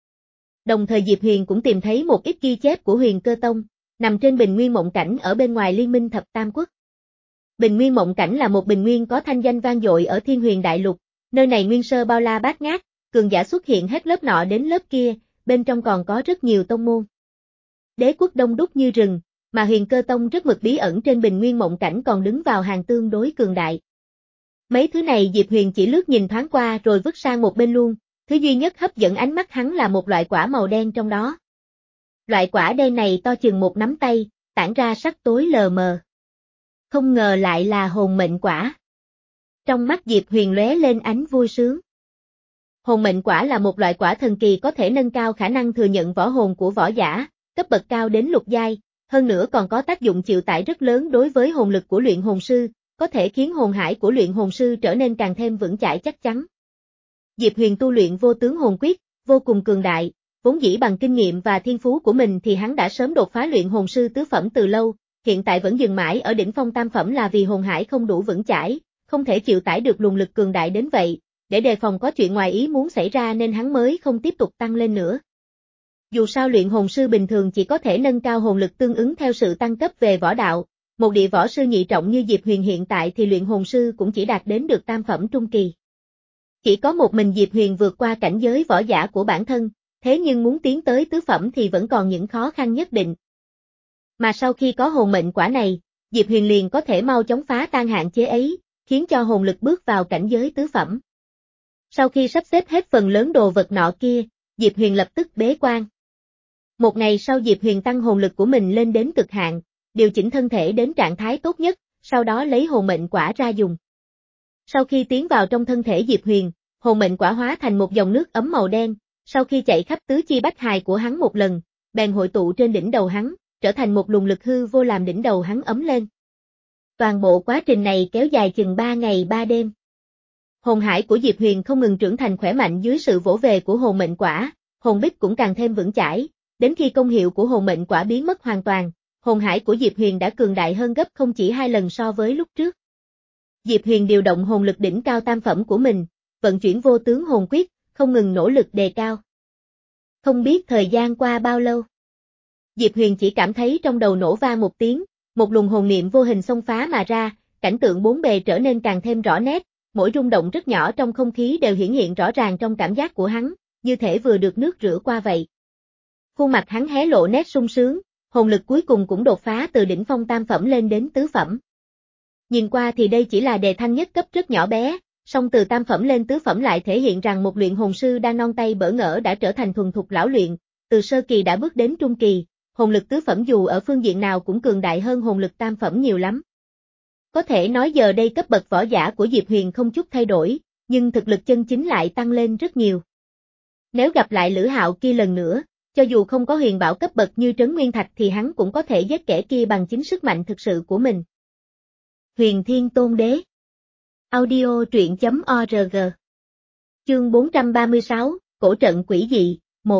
[SPEAKER 1] Đồng thời Diệp Huyền cũng tìm thấy một ít ghi chép của Huyền Cơ Tông, nằm trên bình nguyên mộng cảnh ở bên ngoài liên minh thập tam quốc. Bình nguyên mộng cảnh là một bình nguyên có thanh danh vang dội ở Thiên Huyền Đại Lục, nơi này nguyên sơ bao la bát ngát, cường giả xuất hiện hết lớp nọ đến lớp kia, bên trong còn có rất nhiều tông môn. Đế quốc đông đúc như rừng, mà Huyền Cơ Tông rất mực bí ẩn trên bình nguyên mộng cảnh còn đứng vào hàng tương đối cường đại. Mấy thứ này Diệp Huyền chỉ lướt nhìn thoáng qua rồi vứt sang một bên luôn, thứ duy nhất hấp dẫn ánh mắt hắn là một loại quả màu đen trong đó. Loại quả đen này to chừng một nắm tay, tản ra sắc tối lờ mờ. Không ngờ lại là hồn mệnh quả. Trong mắt Diệp Huyền lóe lên ánh vui sướng. Hồn mệnh quả là một loại quả thần kỳ có thể nâng cao khả năng thừa nhận võ hồn của võ giả, cấp bậc cao đến lục giai, hơn nữa còn có tác dụng chịu tải rất lớn đối với hồn lực của luyện hồn sư, có thể khiến hồn hải của luyện hồn sư trở nên càng thêm vững chãi chắc chắn. Diệp Huyền tu luyện vô tướng hồn quyết, vô cùng cường đại, vốn dĩ bằng kinh nghiệm và thiên phú của mình thì hắn đã sớm đột phá luyện hồn sư tứ phẩm từ lâu, hiện tại vẫn dừng mãi ở đỉnh phong tam phẩm là vì hồn hải không đủ vững chãi, không thể chịu tải được luồng lực cường đại đến vậy, để đề phòng có chuyện ngoài ý muốn xảy ra nên hắn mới không tiếp tục tăng lên nữa. Dù sao luyện hồn sư bình thường chỉ có thể nâng cao hồn lực tương ứng theo sự tăng cấp về võ đạo, một địa võ sư nhị trọng như Diệp Huyền hiện tại thì luyện hồn sư cũng chỉ đạt đến được tam phẩm trung kỳ. Chỉ có một mình Diệp Huyền vượt qua cảnh giới võ giả của bản thân, thế nhưng muốn tiến tới tứ phẩm thì vẫn còn những khó khăn nhất định. Mà sau khi có hồn mệnh quả này, Diệp Huyền liền có thể mau chóng phá tan hạn chế ấy, khiến cho hồn lực bước vào cảnh giới tứ phẩm. Sau khi sắp xếp hết phần lớn đồ vật nọ kia, Diệp Huyền lập tức bế quan. Một ngày sau Diệp Huyền tăng hồn lực của mình lên đến cực hạn, điều chỉnh thân thể đến trạng thái tốt nhất, sau đó lấy hồn mệnh quả ra dùng. Sau khi tiến vào trong thân thể Diệp Huyền, hồn mệnh quả hóa thành một dòng nước ấm màu đen, sau khi chạy khắp tứ chi bách hài của hắn một lần, bèn hội tụ trên đỉnh đầu hắn, trở thành một luồng lực hư vô làm đỉnh đầu hắn ấm lên. Toàn bộ quá trình này kéo dài chừng ba ngày ba đêm. Hồn hải của Diệp Huyền không ngừng trưởng thành khỏe mạnh dưới sự vỗ về của hồn mệnh quả, hồn bích cũng càng thêm vững chãi, đến khi công hiệu của hồn mệnh quả biến mất hoàn toàn, hồn hải của Diệp Huyền đã cường đại hơn gấp không chỉ hai lần so với lúc trước. Diệp Huyền điều động hồn lực đỉnh cao tam phẩm của mình, vận chuyển vô tướng hồn quyết, không ngừng nỗ lực đề cao. Không biết thời gian qua bao lâu. Diệp Huyền chỉ cảm thấy trong đầu nổ vang một tiếng, một luồng hồn niệm vô hình xông phá mà ra, cảnh tượng bốn bề trở nên càng thêm rõ nét, mỗi rung động rất nhỏ trong không khí đều hiển hiện rõ ràng trong cảm giác của hắn, như thể vừa được nước rửa qua vậy. Khuôn mặt hắn hé lộ nét sung sướng, hồn lực cuối cùng cũng đột phá từ đỉnh phong tam phẩm lên đến tứ phẩm. Nhìn qua thì đây chỉ là đề thăng nhất cấp rất nhỏ bé, song từ tam phẩm lên tứ phẩm lại thể hiện rằng một luyện hồn sư đang non tay bỡ ngỡ đã trở thành thuần thục lão luyện, từ sơ kỳ đã bước đến trung kỳ, hồn lực tứ phẩm dù ở phương diện nào cũng cường đại hơn hồn lực tam phẩm nhiều lắm. Có thể nói giờ đây cấp bậc võ giả của Diệp Huyền không chút thay đổi, nhưng thực lực chân chính lại tăng lên rất nhiều. Nếu gặp lại Lữ Hạo kia lần nữa, cho dù không có huyền bảo cấp bậc như Trấn Nguyên Thạch thì hắn cũng có thể giết kẻ kia bằng chính sức mạnh thực sự của mình. Huyền Thiên Tôn Đế. Audio truyện chấm org. Chương bốn trăm ba mươi sáu, Cổ trận quỷ dị, một.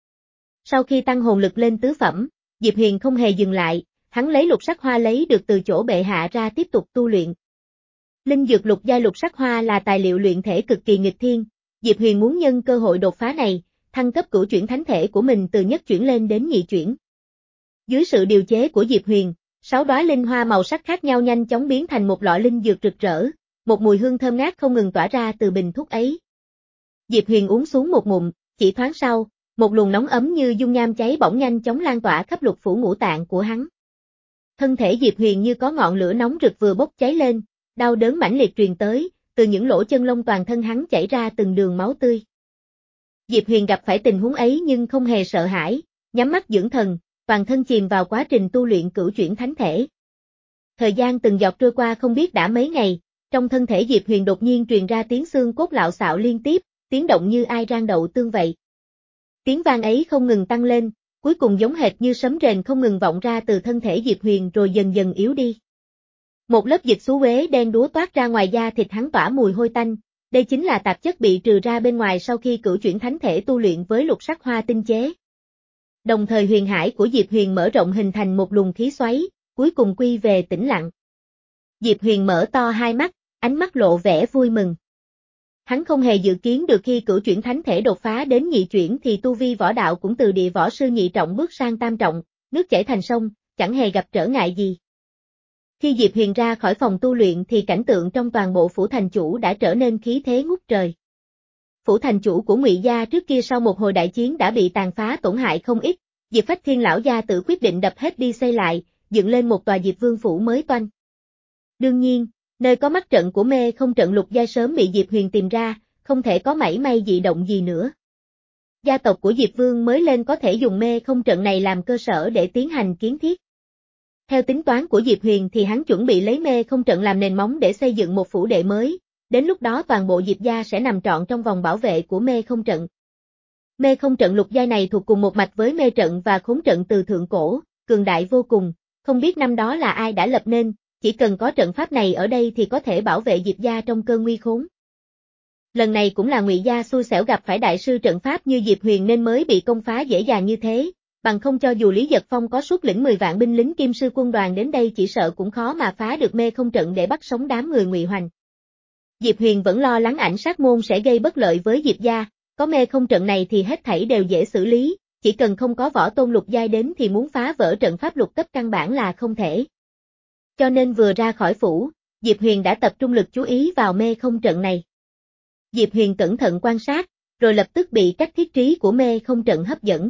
[SPEAKER 1] Sau khi tăng hồn lực lên tứ phẩm, Diệp Huyền không hề dừng lại, hắn lấy lục sắc hoa lấy được từ chỗ bệ hạ ra tiếp tục tu luyện. Linh dược lục giai lục sắc hoa là tài liệu luyện thể cực kỳ nghịch thiên, Diệp Huyền muốn nhân cơ hội đột phá này, thăng cấp cửu chuyển thánh thể của mình từ nhất chuyển lên đến nhị chuyển. Dưới sự điều chế của Diệp Huyền, sáu đóa linh hoa màu sắc khác nhau nhanh chóng biến thành một lọ linh dược rực rỡ, một mùi hương thơm ngát không ngừng tỏa ra từ bình thuốc ấy. Diệp Huyền uống xuống một ngụm, chỉ thoáng sau, Một luồng nóng ấm như dung nham cháy bỏng nhanh chóng lan tỏa khắp lục phủ ngũ tạng của hắn. Thân thể Diệp Huyền như có ngọn lửa nóng rực vừa bốc cháy lên, đau đớn mãnh liệt truyền tới, từ những lỗ chân lông toàn thân hắn chảy ra từng đường máu tươi. Diệp Huyền gặp phải tình huống ấy nhưng không hề sợ hãi, nhắm mắt dưỡng thần, toàn thân chìm vào quá trình tu luyện cửu chuyển thánh thể. Thời gian từng giọt trôi qua không biết đã mấy ngày, trong thân thể Diệp Huyền đột nhiên truyền ra tiếng xương cốt lạo xạo liên tiếp, tiếng động như ai rang đậu tương vậy. Tiếng vang ấy không ngừng tăng lên, cuối cùng giống hệt như sấm rền không ngừng vọng ra từ thân thể Diệp Huyền rồi dần dần yếu đi. Một lớp dịch xú uế đen đúa toát ra ngoài da thịt hắn tỏa mùi hôi tanh, đây chính là tạp chất bị trừ ra bên ngoài sau khi cửu chuyển thánh thể tu luyện với lục sắc hoa tinh chế. Đồng thời huyền hải của Diệp Huyền mở rộng hình thành một luồng khí xoáy, cuối cùng quy về tĩnh lặng. Diệp Huyền mở to hai mắt, ánh mắt lộ vẻ vui mừng. Hắn không hề dự kiến được khi cửu chuyển thánh thể đột phá đến nhị chuyển thì tu vi võ đạo cũng từ địa võ sư nhị trọng bước sang tam trọng, nước chảy thành sông, chẳng hề gặp trở ngại gì. Khi Diệp Huyền ra khỏi phòng tu luyện thì cảnh tượng trong toàn bộ phủ thành chủ đã trở nên khí thế ngút trời. Phủ thành chủ của Ngụy gia trước kia sau một hồi đại chiến đã bị tàn phá tổn hại không ít, Diệp Phách Thiên lão gia tự quyết định đập hết đi xây lại, dựng lên một tòa Diệp Vương phủ mới toanh. Đương nhiên, nơi có mắt trận của mê không trận lục giai sớm bị Diệp Huyền tìm ra, không thể có mảy may dị động gì nữa. Gia tộc của Diệp Vương mới lên có thể dùng mê không trận này làm cơ sở để tiến hành kiến thiết. Theo tính toán của Diệp Huyền thì hắn chuẩn bị lấy mê không trận làm nền móng để xây dựng một phủ đệ mới, đến lúc đó toàn bộ Diệp gia sẽ nằm trọn trong vòng bảo vệ của mê không trận. Mê không trận lục giai này thuộc cùng một mạch với mê trận và khốn trận từ thượng cổ, cường đại vô cùng, không biết năm đó là ai đã lập nên, chỉ cần có trận pháp này ở đây thì có thể bảo vệ Diệp gia trong cơn nguy khốn. Lần này cũng là Ngụy gia xui xẻo gặp phải đại sư trận pháp như Diệp Huyền nên mới bị công phá dễ dàng như thế, bằng không cho dù Lý Giật Phong có xuất lĩnh mười vạn binh lính kim sư quân đoàn đến đây chỉ sợ cũng khó mà phá được mê không trận để bắt sống đám người Ngụy Hoành. Diệp Huyền vẫn lo lắng ảnh sát môn sẽ gây bất lợi với Diệp gia, có mê không trận này thì hết thảy đều dễ xử lý, chỉ cần không có võ tôn lục giai đến thì muốn phá vỡ trận pháp lục cấp căn bản là không thể. Cho nên vừa ra khỏi phủ, Diệp Huyền đã tập trung lực chú ý vào mê không trận này. Diệp Huyền cẩn thận quan sát, rồi lập tức bị cách thiết trí của mê không trận hấp dẫn.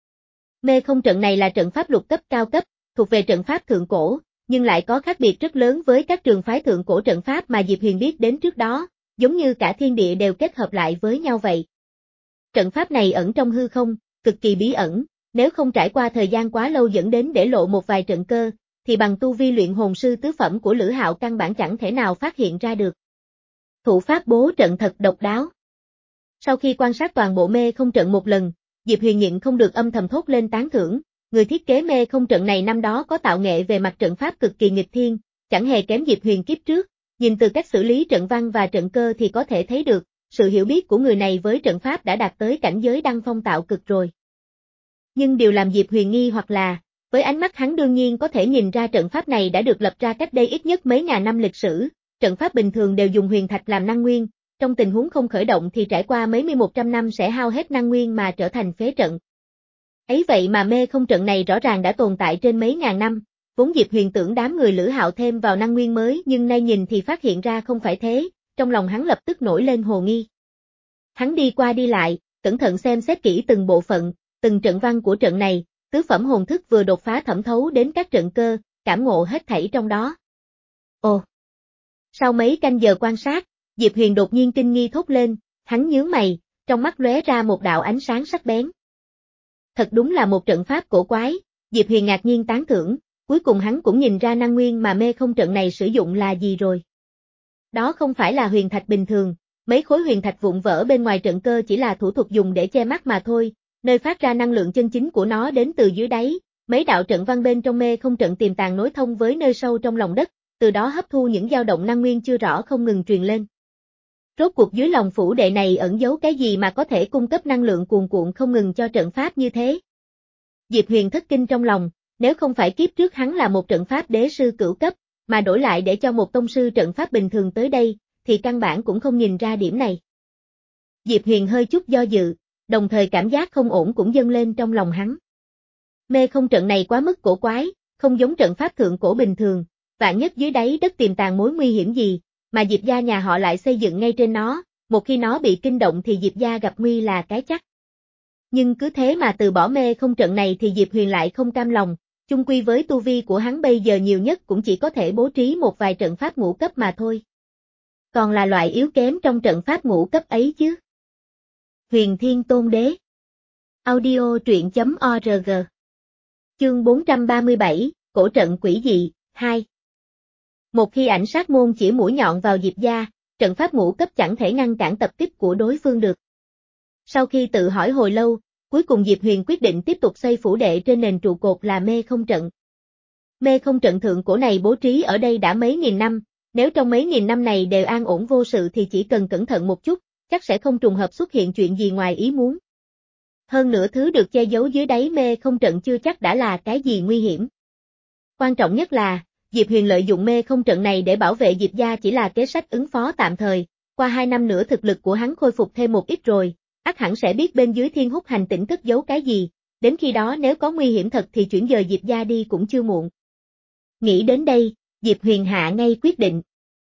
[SPEAKER 1] Mê không trận này là trận pháp lục cấp cao cấp, thuộc về trận pháp thượng cổ, nhưng lại có khác biệt rất lớn với các trường phái thượng cổ trận pháp mà Diệp Huyền biết đến trước đó, giống như cả thiên địa đều kết hợp lại với nhau vậy. Trận pháp này ẩn trong hư không, cực kỳ bí ẩn, nếu không trải qua thời gian quá lâu dẫn đến để lộ một vài trận cơ, thì bằng tu vi luyện hồn sư tứ phẩm của Lữ Hạo căn bản chẳng thể nào phát hiện ra được. Thủ pháp bố trận thật độc đáo. Sau khi quan sát toàn bộ mê không trận một lần, Diệp Huyền nhịn không được âm thầm thốt lên tán thưởng, người thiết kế mê không trận này năm đó có tạo nghệ về mặt trận pháp cực kỳ nghịch thiên, chẳng hề kém Diệp Huyền kiếp trước, nhìn từ cách xử lý trận văn và trận cơ thì có thể thấy được, sự hiểu biết của người này với trận pháp đã đạt tới cảnh giới đăng phong tạo cực rồi. Nhưng điều làm Diệp Huyền nghi hoặc là, với ánh mắt hắn đương nhiên có thể nhìn ra trận pháp này đã được lập ra cách đây ít nhất mấy ngàn năm lịch sử, trận pháp bình thường đều dùng huyền thạch làm năng nguyên, trong tình huống không khởi động thì trải qua mấy mươi một trăm năm sẽ hao hết năng nguyên mà trở thành phế trận. Ấy vậy mà mê không trận này rõ ràng đã tồn tại trên mấy ngàn năm, vốn Diệp Huyền tưởng đám người Lữ Hạo thêm vào năng nguyên mới nhưng nay nhìn thì phát hiện ra không phải thế, trong lòng hắn lập tức nổi lên hồ nghi. Hắn đi qua đi lại, cẩn thận xem xét kỹ từng bộ phận, từng trận văn của trận này, tứ phẩm hồn thức vừa đột phá thẩm thấu đến các trận cơ, cảm ngộ hết thảy trong đó. Ồ! Sau mấy canh giờ quan sát, Diệp Huyền đột nhiên kinh nghi thốt lên, hắn nhướng mày, trong mắt lóe ra một đạo ánh sáng sắc bén. Thật đúng là một trận pháp cổ quái, Diệp Huyền ngạc nhiên tán thưởng, cuối cùng hắn cũng nhìn ra năng nguyên mà mê không trận này sử dụng là gì rồi. Đó không phải là huyền thạch bình thường, mấy khối huyền thạch vụn vỡ bên ngoài trận cơ chỉ là thủ thuật dùng để che mắt mà thôi, nơi phát ra năng lượng chân chính của nó đến từ dưới đáy, mấy đạo trận văn bên trong mê không trận tiềm tàng nối thông với nơi sâu trong lòng đất, từ đó hấp thu những dao động năng nguyên chưa rõ không ngừng truyền lên. Rốt cuộc dưới lòng phủ đệ này ẩn giấu cái gì mà có thể cung cấp năng lượng cuồn cuộn không ngừng cho trận pháp như thế? Diệp Huyền thất kinh trong lòng, nếu không phải kiếp trước hắn là một trận pháp đế sư cửu cấp, mà đổi lại để cho một tông sư trận pháp bình thường tới đây, thì căn bản cũng không nhìn ra điểm này. Diệp Huyền hơi chút do dự, đồng thời cảm giác không ổn cũng dâng lên trong lòng hắn. Mê không trận này quá mức cổ quái, không giống trận pháp thượng cổ bình thường, vạn nhất dưới đáy đất tiềm tàng mối nguy hiểm gì, mà Diệp gia nhà họ lại xây dựng ngay trên nó, một khi nó bị kinh động thì Diệp gia gặp nguy là cái chắc. Nhưng cứ thế mà từ bỏ mê không trận này thì Diệp Huyền lại không cam lòng, chung quy với tu vi của hắn bây giờ nhiều nhất cũng chỉ có thể bố trí một vài trận pháp ngũ cấp mà thôi. Còn là loại yếu kém trong trận pháp ngũ cấp ấy chứ. Huyền Thiên Tôn Đế. Audio truyện chấm org. Chương bốn trăm ba mươi bảy, Cổ trận quỷ dị, hai. Một khi ảnh sát môn chỉ mũi nhọn vào Diệp gia, trận pháp ngũ cấp chẳng thể ngăn cản tập kích của đối phương được. Sau khi tự hỏi hồi lâu, cuối cùng Diệp Huyền quyết định tiếp tục xây phủ đệ trên nền trụ cột là mê không trận. Mê không trận thượng cổ này bố trí ở đây đã mấy nghìn năm, nếu trong mấy nghìn năm này đều an ổn vô sự thì chỉ cần cẩn thận một chút, chắc sẽ không trùng hợp xuất hiện chuyện gì ngoài ý muốn. Hơn nữa thứ được che giấu dưới đáy mê không trận chưa chắc đã là cái gì nguy hiểm. Quan trọng nhất là, Diệp Huyền lợi dụng mê không trận này để bảo vệ Diệp gia chỉ là kế sách ứng phó tạm thời, qua hai năm nữa thực lực của hắn khôi phục thêm một ít rồi, ắt hẳn sẽ biết bên dưới Thiên Húc hành tỉnh cất giấu cái gì, đến khi đó nếu có nguy hiểm thật thì chuyển dời Diệp gia đi cũng chưa muộn. Nghĩ đến đây, Diệp Huyền hạ ngay quyết định.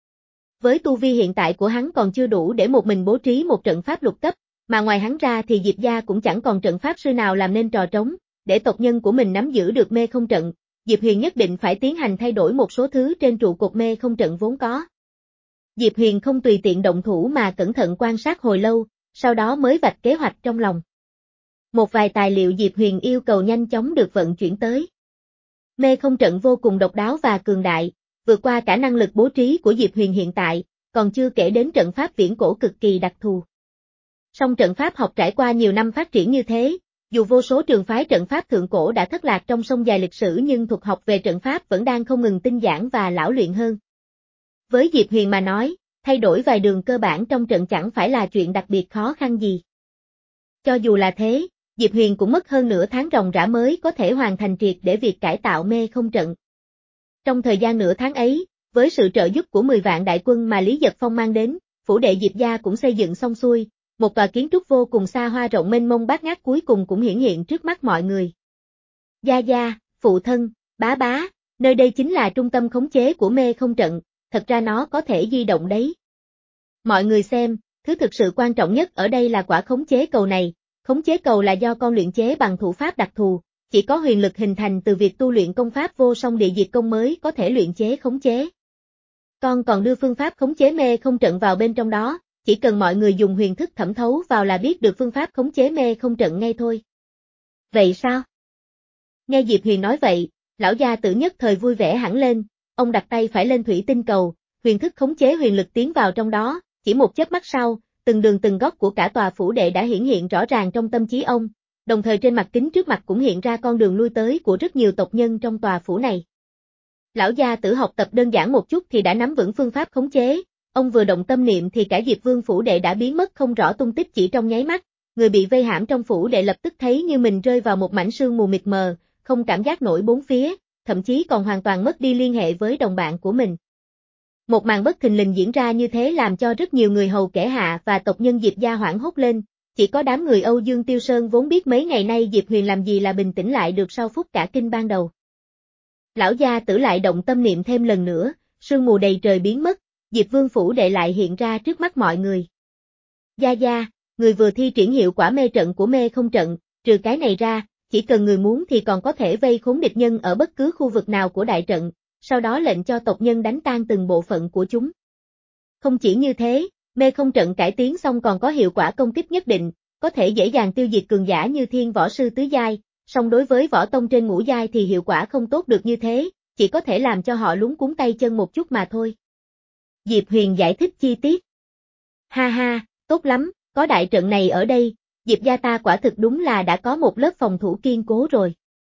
[SPEAKER 1] Với tu vi hiện tại của hắn còn chưa đủ để một mình bố trí một trận pháp lục cấp, mà ngoài hắn ra thì Diệp gia cũng chẳng còn trận pháp sư nào làm nên trò trống, để tộc nhân của mình nắm giữ được mê không trận, Diệp Huyền nhất định phải tiến hành thay đổi một số thứ trên trụ cột mê không trận vốn có. Diệp Huyền không tùy tiện động thủ mà cẩn thận quan sát hồi lâu, sau đó mới vạch kế hoạch trong lòng. Một vài tài liệu Diệp Huyền yêu cầu nhanh chóng được vận chuyển tới. Mê không trận vô cùng độc đáo và cường đại, vượt qua cả năng lực bố trí của Diệp Huyền hiện tại, còn chưa kể đến trận pháp viễn cổ cực kỳ đặc thù. Song trận pháp học trải qua nhiều năm phát triển như thế, dù vô số trường phái trận pháp thượng cổ đã thất lạc trong sông dài lịch sử nhưng thuật học về trận pháp vẫn đang không ngừng tinh giản và lão luyện hơn. Với Diệp Huyền mà nói, thay đổi vài đường cơ bản trong trận chẳng phải là chuyện đặc biệt khó khăn gì. Cho dù là thế, Diệp Huyền cũng mất hơn nửa tháng ròng rã mới có thể hoàn thành triệt để việc cải tạo mê không trận. Trong thời gian nửa tháng ấy, với sự trợ giúp của mười vạn đại quân mà Lý Giật Phong mang đến, phủ đệ Diệp gia cũng xây dựng xong xuôi, một tòa kiến trúc vô cùng xa hoa rộng mênh mông bát ngát cuối cùng cũng hiển hiện trước mắt mọi người. Gia gia, phụ thân, bá bá, nơi đây chính là trung tâm khống chế của mê không trận, thật ra nó có thể di động đấy. Mọi người xem, thứ thực sự quan trọng nhất ở đây là quả khống chế cầu này, khống chế cầu là do con luyện chế bằng thủ pháp đặc thù, chỉ có huyền lực hình thành từ việc tu luyện công pháp vô song địa diệt công mới có thể luyện chế khống chế. Con còn đưa phương pháp khống chế mê không trận vào bên trong đó, chỉ cần mọi người dùng huyền thức thẩm thấu vào là biết được phương pháp khống chế mê không trận ngay thôi. Vậy sao? Nghe Diệp Huyền nói vậy, lão gia tử nhất thời vui vẻ hẳn lên, ông đặt tay phải lên thủy tinh cầu, huyền thức khống chế huyền lực tiến vào trong đó, chỉ một chớp mắt sau, từng đường từng góc của cả tòa phủ đệ đã hiển hiện rõ ràng trong tâm trí ông, đồng thời trên mặt kính trước mặt cũng hiện ra con đường lui tới của rất nhiều tộc nhân trong tòa phủ này. Lão gia tử học tập đơn giản một chút thì đã nắm vững phương pháp khống chế, ông vừa động tâm niệm thì cả Diệp Vương phủ đệ đã biến mất không rõ tung tích chỉ trong nháy mắt, người bị vây hãm trong phủ đệ lập tức thấy như mình rơi vào một mảnh sương mù mịt mờ, không cảm giác nổi bốn phía, thậm chí còn hoàn toàn mất đi liên hệ với đồng bạn của mình. Một màn bất thình lình diễn ra như thế làm cho rất nhiều người hầu kẻ hạ và tộc nhân Diệp gia hoảng hốt lên, chỉ có đám người Âu Dương Tiêu Sơn vốn biết mấy ngày nay Diệp Huyền làm gì là bình tĩnh lại được sau phút cả kinh ban đầu. Lão gia tử lại động tâm niệm thêm lần nữa, sương mù đầy trời biến mất, Diệp Vương phủ đệ lại hiện ra trước mắt mọi người. Gia gia, người vừa thi triển hiệu quả mê trận của mê không trận, trừ cái này ra, chỉ cần người muốn thì còn có thể vây khốn địch nhân ở bất cứ khu vực nào của đại trận, sau đó lệnh cho tộc nhân đánh tan từng bộ phận của chúng. Không chỉ như thế, mê không trận cải tiến xong còn có hiệu quả công kích nhất định, có thể dễ dàng tiêu diệt cường giả như thiên võ sư tứ giai, song đối với võ tông trên ngũ giai thì hiệu quả không tốt được như thế, chỉ có thể làm cho họ luống cuống tay chân một chút mà thôi. Diệp Huyền giải thích chi tiết. Ha ha, tốt lắm, có đại trận này ở đây, Diệp gia ta quả thực đúng là đã có một lớp phòng thủ kiên cố rồi.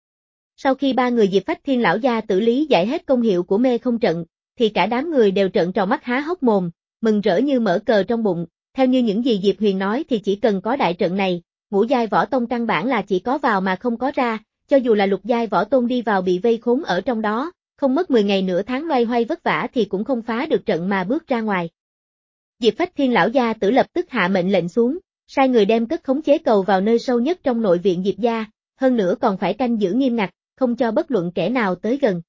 [SPEAKER 1] Sau khi ba người Diệp Phách Thiên lão gia tử lý giải hết công hiệu của mê không trận, thì cả đám người đều trợn tròn mắt há hốc mồm, mừng rỡ như mở cờ trong bụng, theo như những gì Diệp Huyền nói thì chỉ cần có đại trận này, ngũ giai võ tông căn bản là chỉ có vào mà không có ra, cho dù là lục giai võ tôn đi vào bị vây khốn ở trong đó, không mất mười ngày nửa tháng loay hoay vất vả thì cũng không phá được trận mà bước ra ngoài. Diệp Phách Thiên lão gia tử lập tức hạ mệnh lệnh xuống, sai người đem cất khống chế cầu vào nơi sâu nhất trong nội viện Diệp gia, hơn nữa còn phải canh giữ nghiêm ngặt, không cho bất luận kẻ nào tới gần.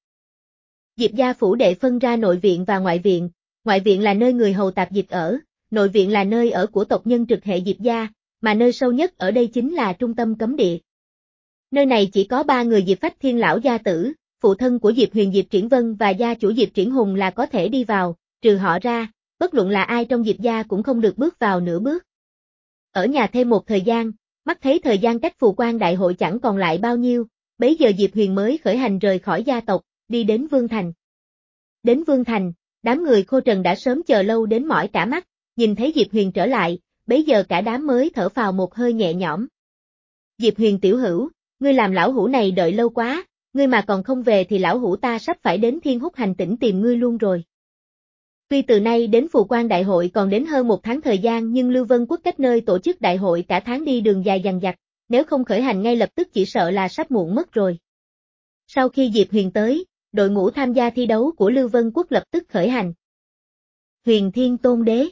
[SPEAKER 1] Diệp gia phủ đệ phân ra nội viện và ngoại viện, ngoại viện là nơi người hầu tạp dịch ở, nội viện là nơi ở của tộc nhân trực hệ Diệp gia, mà nơi sâu nhất ở đây chính là trung tâm cấm địa. Nơi này chỉ có ba người Diệp Phách Thiên lão gia tử, phụ thân của Diệp Huyền Diệp Triển Vân và gia chủ Diệp Triển Hùng là có thể đi vào, trừ họ ra, bất luận là ai trong Diệp gia cũng không được bước vào nửa bước. Ở nhà thêm một thời gian, mắt thấy thời gian cách phù quan đại hội chẳng còn lại bao nhiêu, bấy giờ Diệp Huyền mới khởi hành rời khỏi gia tộc, đi đến Vương Thành. Đến Vương Thành, đám người Khô Trần đã sớm chờ lâu đến mỏi cả mắt, nhìn thấy Diệp Huyền trở lại, bấy giờ cả đám mới thở phào một hơi nhẹ nhõm. Diệp Huyền tiểu hữu, ngươi làm lão hủ này đợi lâu quá, ngươi mà còn không về thì lão hủ ta sắp phải đến Thiên Húc hành tỉnh tìm ngươi luôn rồi. Tuy từ nay đến phù quan đại hội còn đến hơn một tháng thời gian nhưng Lưu Vân Quốc cách nơi tổ chức đại hội cả tháng đi đường dài dằng dặc, nếu không khởi hành ngay lập tức chỉ sợ là sắp muộn mất rồi. Sau khi Diệp Huyền tới, đội ngũ tham gia thi đấu của Lưu Vân Quốc lập tức khởi hành. Huyền Thiên Tôn Đế.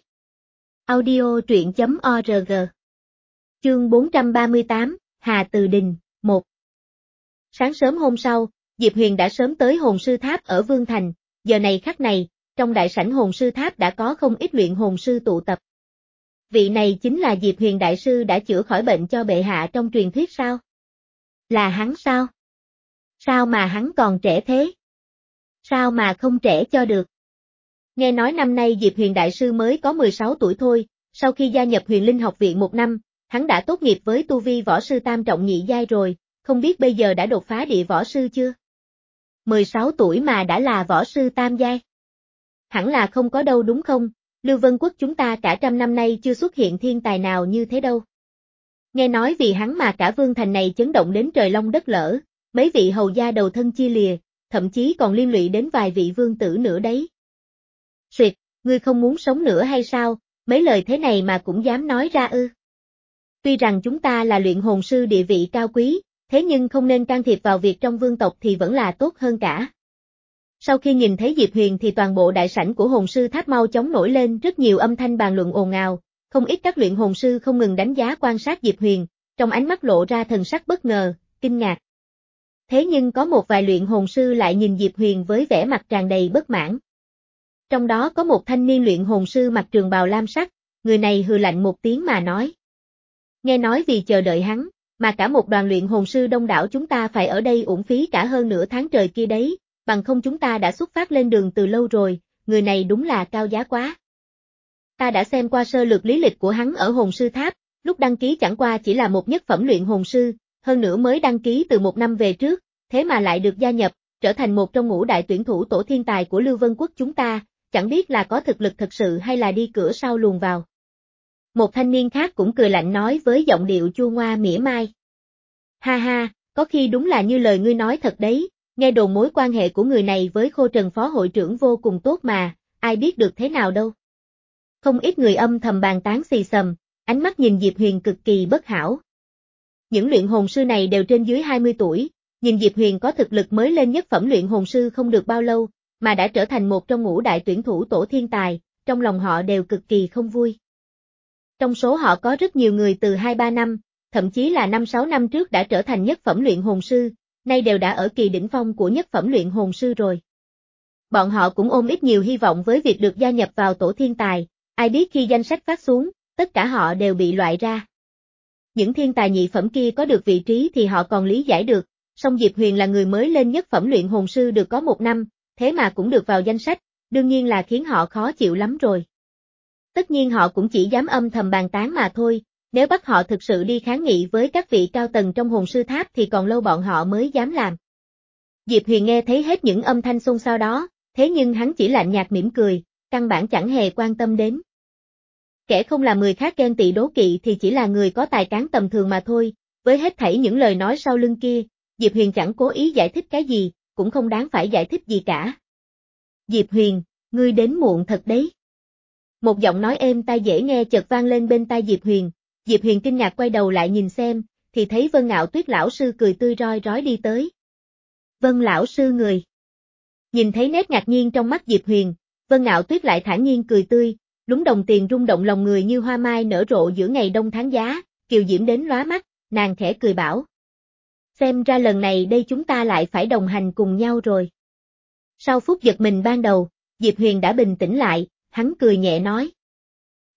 [SPEAKER 1] Audio truyện chấm org. Chương bốn trăm ba mươi tám, Hà Từ Đình, một. Sáng sớm hôm sau, Diệp Huyền đã sớm tới Hồn Sư Tháp ở Vương Thành, giờ này khắc này, trong đại sảnh Hồn Sư Tháp đã có không ít luyện hồn sư tụ tập. Vị này chính là Diệp Huyền đại sư đã chữa khỏi bệnh cho bệ hạ trong truyền thuyết sao? Là hắn sao? Sao mà hắn còn trẻ thế? Sao mà không trẻ cho được? Nghe nói năm nay Diệp Huyền đại sư mới có mười sáu tuổi thôi, sau khi gia nhập Huyền Linh học viện một năm, hắn đã tốt nghiệp với tu vi võ sư tam trọng nhị giai rồi, không biết bây giờ đã đột phá địa võ sư chưa? mười sáu tuổi mà đã là võ sư tam giai. Hẳn là không có đâu đúng không, Lưu Vân Quốc chúng ta cả trăm năm nay chưa xuất hiện thiên tài nào như thế đâu. Nghe nói vì hắn mà cả Vương Thành này chấn động đến trời long đất lở, mấy vị hầu gia đầu thân chia lìa, thậm chí còn liên lụy đến vài vị vương tử nữa đấy. Suyệt, ngươi không muốn sống nữa hay sao, mấy lời thế này mà cũng dám nói ra ư. Tuy rằng chúng ta là luyện hồn sư địa vị cao quý, thế nhưng không nên can thiệp vào việc trong vương tộc thì vẫn là tốt hơn cả. Sau khi nhìn thấy Diệp Huyền thì toàn bộ đại sảnh của hồn sư tháp mau chóng nổi lên rất nhiều âm thanh bàn luận ồn ào, không ít các luyện hồn sư không ngừng đánh giá quan sát Diệp Huyền, trong ánh mắt lộ ra thần sắc bất ngờ, kinh ngạc. Thế nhưng có một vài luyện hồn sư lại nhìn Diệp Huyền với vẻ mặt tràn đầy bất mãn. Trong đó có một thanh niên luyện hồn sư mặc trường bào lam sắc, người này hừ lạnh một tiếng mà nói. Nghe nói vì chờ đợi hắn, mà cả một đoàn luyện hồn sư đông đảo chúng ta phải ở đây uổng phí cả hơn nửa tháng trời kia đấy, bằng không chúng ta đã xuất phát lên đường từ lâu rồi, người này đúng là cao giá quá. Ta đã xem qua sơ lược lý lịch của hắn ở hồn sư tháp, lúc đăng ký chẳng qua chỉ là một nhất phẩm luyện hồn sư, hơn nữa mới đăng ký từ một năm về trước, thế mà lại được gia nhập, trở thành một trong ngũ đại tuyển thủ tổ thiên tài của Lưu Vân Quốc chúng ta, chẳng biết là có thực lực thật sự hay là đi cửa sau luồn vào. Một thanh niên khác cũng cười lạnh nói với giọng điệu chua ngoa mỉa mai. Ha ha, có khi đúng là như lời ngươi nói thật đấy, nghe đồn mối quan hệ của người này với Khô Trần phó hội trưởng vô cùng tốt mà, ai biết được thế nào đâu. Không ít người âm thầm bàn tán xì xầm, ánh mắt nhìn Diệp Huyền cực kỳ bất hảo. Những luyện hồn sư này đều trên dưới hai mươi tuổi, nhìn Diệp Huyền có thực lực mới lên nhất phẩm luyện hồn sư không được bao lâu, mà đã trở thành một trong ngũ đại tuyển thủ tổ thiên tài, trong lòng họ đều cực kỳ không vui. Trong số họ có rất nhiều người từ hai ba năm, thậm chí là năm sáu năm trước đã trở thành nhất phẩm luyện hồn sư, nay đều đã ở kỳ đỉnh phong của nhất phẩm luyện hồn sư rồi. Bọn họ cũng ôm ít nhiều hy vọng với việc được gia nhập vào tổ thiên tài, ai biết khi danh sách phát xuống, tất cả họ đều bị loại ra. Những thiên tài nhị phẩm kia có được vị trí thì họ còn lý giải được, song Diệp Huyền là người mới lên nhất phẩm luyện hồn sư được có một năm, thế mà cũng được vào danh sách, đương nhiên là khiến họ khó chịu lắm rồi. Tất nhiên họ cũng chỉ dám âm thầm bàn tán mà thôi, nếu bắt họ thực sự đi kháng nghị với các vị cao tầng trong hồn sư tháp thì còn lâu bọn họ mới dám làm. Diệp Huyền nghe thấy hết những âm thanh xôn xao đó, thế nhưng hắn chỉ lạnh nhạt mỉm cười, căn bản chẳng hề quan tâm đến. Kẻ không làm người khác ghen tị đố kỵ thì chỉ là người có tài cán tầm thường mà thôi, với hết thảy những lời nói sau lưng kia, Diệp Huyền chẳng cố ý giải thích cái gì, cũng không đáng phải giải thích gì cả. Diệp Huyền, ngươi đến muộn thật đấy. Một giọng nói êm tai dễ nghe chợt vang lên bên tai Diệp Huyền, Diệp Huyền kinh ngạc quay đầu lại nhìn xem, thì thấy Vân Ngạo Tuyết lão sư cười tươi roi rói đi tới. Vân lão sư người. Nhìn thấy nét ngạc nhiên trong mắt Diệp Huyền, Vân Ngạo Tuyết lại thản nhiên cười tươi, lúng đồng tiền rung động lòng người như hoa mai nở rộ giữa ngày đông tháng giá, kiều diễm đến lóa mắt, nàng khẽ cười bảo. Xem ra lần này đây chúng ta lại phải đồng hành cùng nhau rồi. Sau phút giật mình ban đầu, Diệp Huyền đã bình tĩnh lại, hắn cười nhẹ nói.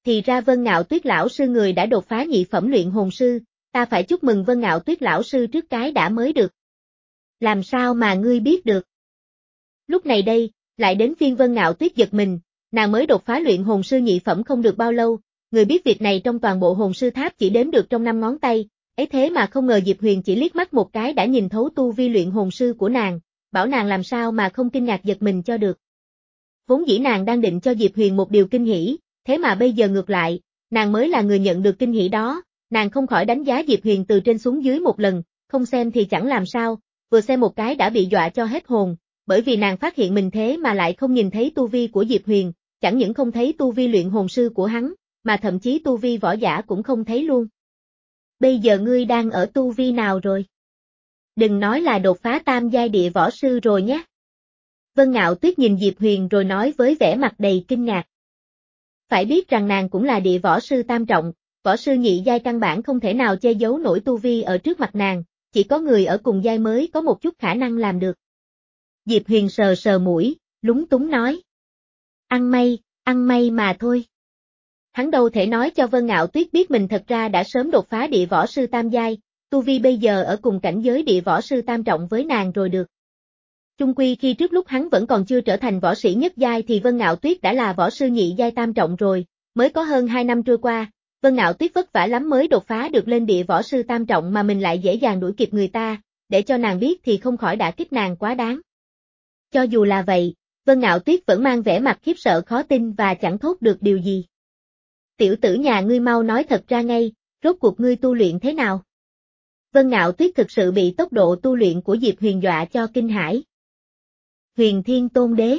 [SPEAKER 1] Thì ra Vân Ngạo Tuyết lão sư người đã đột phá nhị phẩm luyện hồn sư, ta phải chúc mừng Vân Ngạo Tuyết lão sư trước cái đã mới được. Làm sao mà ngươi biết được? Lúc này đây, lại đến phiên Vân Ngạo Tuyết giật mình, nàng mới đột phá luyện hồn sư nhị phẩm không được bao lâu, người biết việc này trong toàn bộ hồn sư tháp chỉ đếm được trong năm ngón tay, ấy thế mà không ngờ Diệp Huyền chỉ liếc mắt một cái đã nhìn thấu tu vi luyện hồn sư của nàng, bảo nàng làm sao mà không kinh ngạc giật mình cho được. Vốn dĩ nàng đang định cho Diệp Huyền một điều kinh hỉ, thế mà bây giờ ngược lại, nàng mới là người nhận được kinh hỉ đó, nàng không khỏi đánh giá Diệp Huyền từ trên xuống dưới một lần, không xem thì chẳng làm sao, vừa xem một cái đã bị dọa cho hết hồn, bởi vì nàng phát hiện mình thế mà lại không nhìn thấy tu vi của Diệp Huyền, chẳng những không thấy tu vi luyện hồn sư của hắn, mà thậm chí tu vi võ giả cũng không thấy luôn. Bây giờ ngươi đang ở tu vi nào rồi? Đừng nói là đột phá tam giai địa võ sư rồi nhé. Vân Ngạo Tuyết nhìn Diệp Huyền rồi nói với vẻ mặt đầy kinh ngạc. Phải biết rằng nàng cũng là địa võ sư tam trọng, võ sư nhị giai căn bản không thể nào che giấu nổi tu vi ở trước mặt nàng, chỉ có người ở cùng giai mới có một chút khả năng làm được. Diệp Huyền sờ sờ mũi, lúng túng nói. Ăn may, ăn may mà thôi. Hắn đâu thể nói cho Vân Ngạo Tuyết biết mình thật ra đã sớm đột phá địa võ sư tam giai, tu vi bây giờ ở cùng cảnh giới địa võ sư tam trọng với nàng rồi được. Chung quy khi trước lúc hắn vẫn còn chưa trở thành võ sĩ nhất giai thì Vân Ngạo Tuyết đã là võ sư nhị giai tam trọng rồi, mới có hơn hai năm trôi qua, Vân Ngạo Tuyết vất vả lắm mới đột phá được lên địa võ sư tam trọng mà mình lại dễ dàng đuổi kịp người ta, để cho nàng biết thì không khỏi đả kích nàng quá đáng. Cho dù là vậy, Vân Ngạo Tuyết vẫn mang vẻ mặt khiếp sợ khó tin và chẳng thốt được điều gì. Tiểu tử nhà ngươi mau nói thật ra ngay, rốt cuộc ngươi tu luyện thế nào? Vân Ngạo Tuyết thực sự bị tốc độ tu luyện của Diệp Huyền dọa cho kinh hãi. Huyền Thiên Tôn Đế.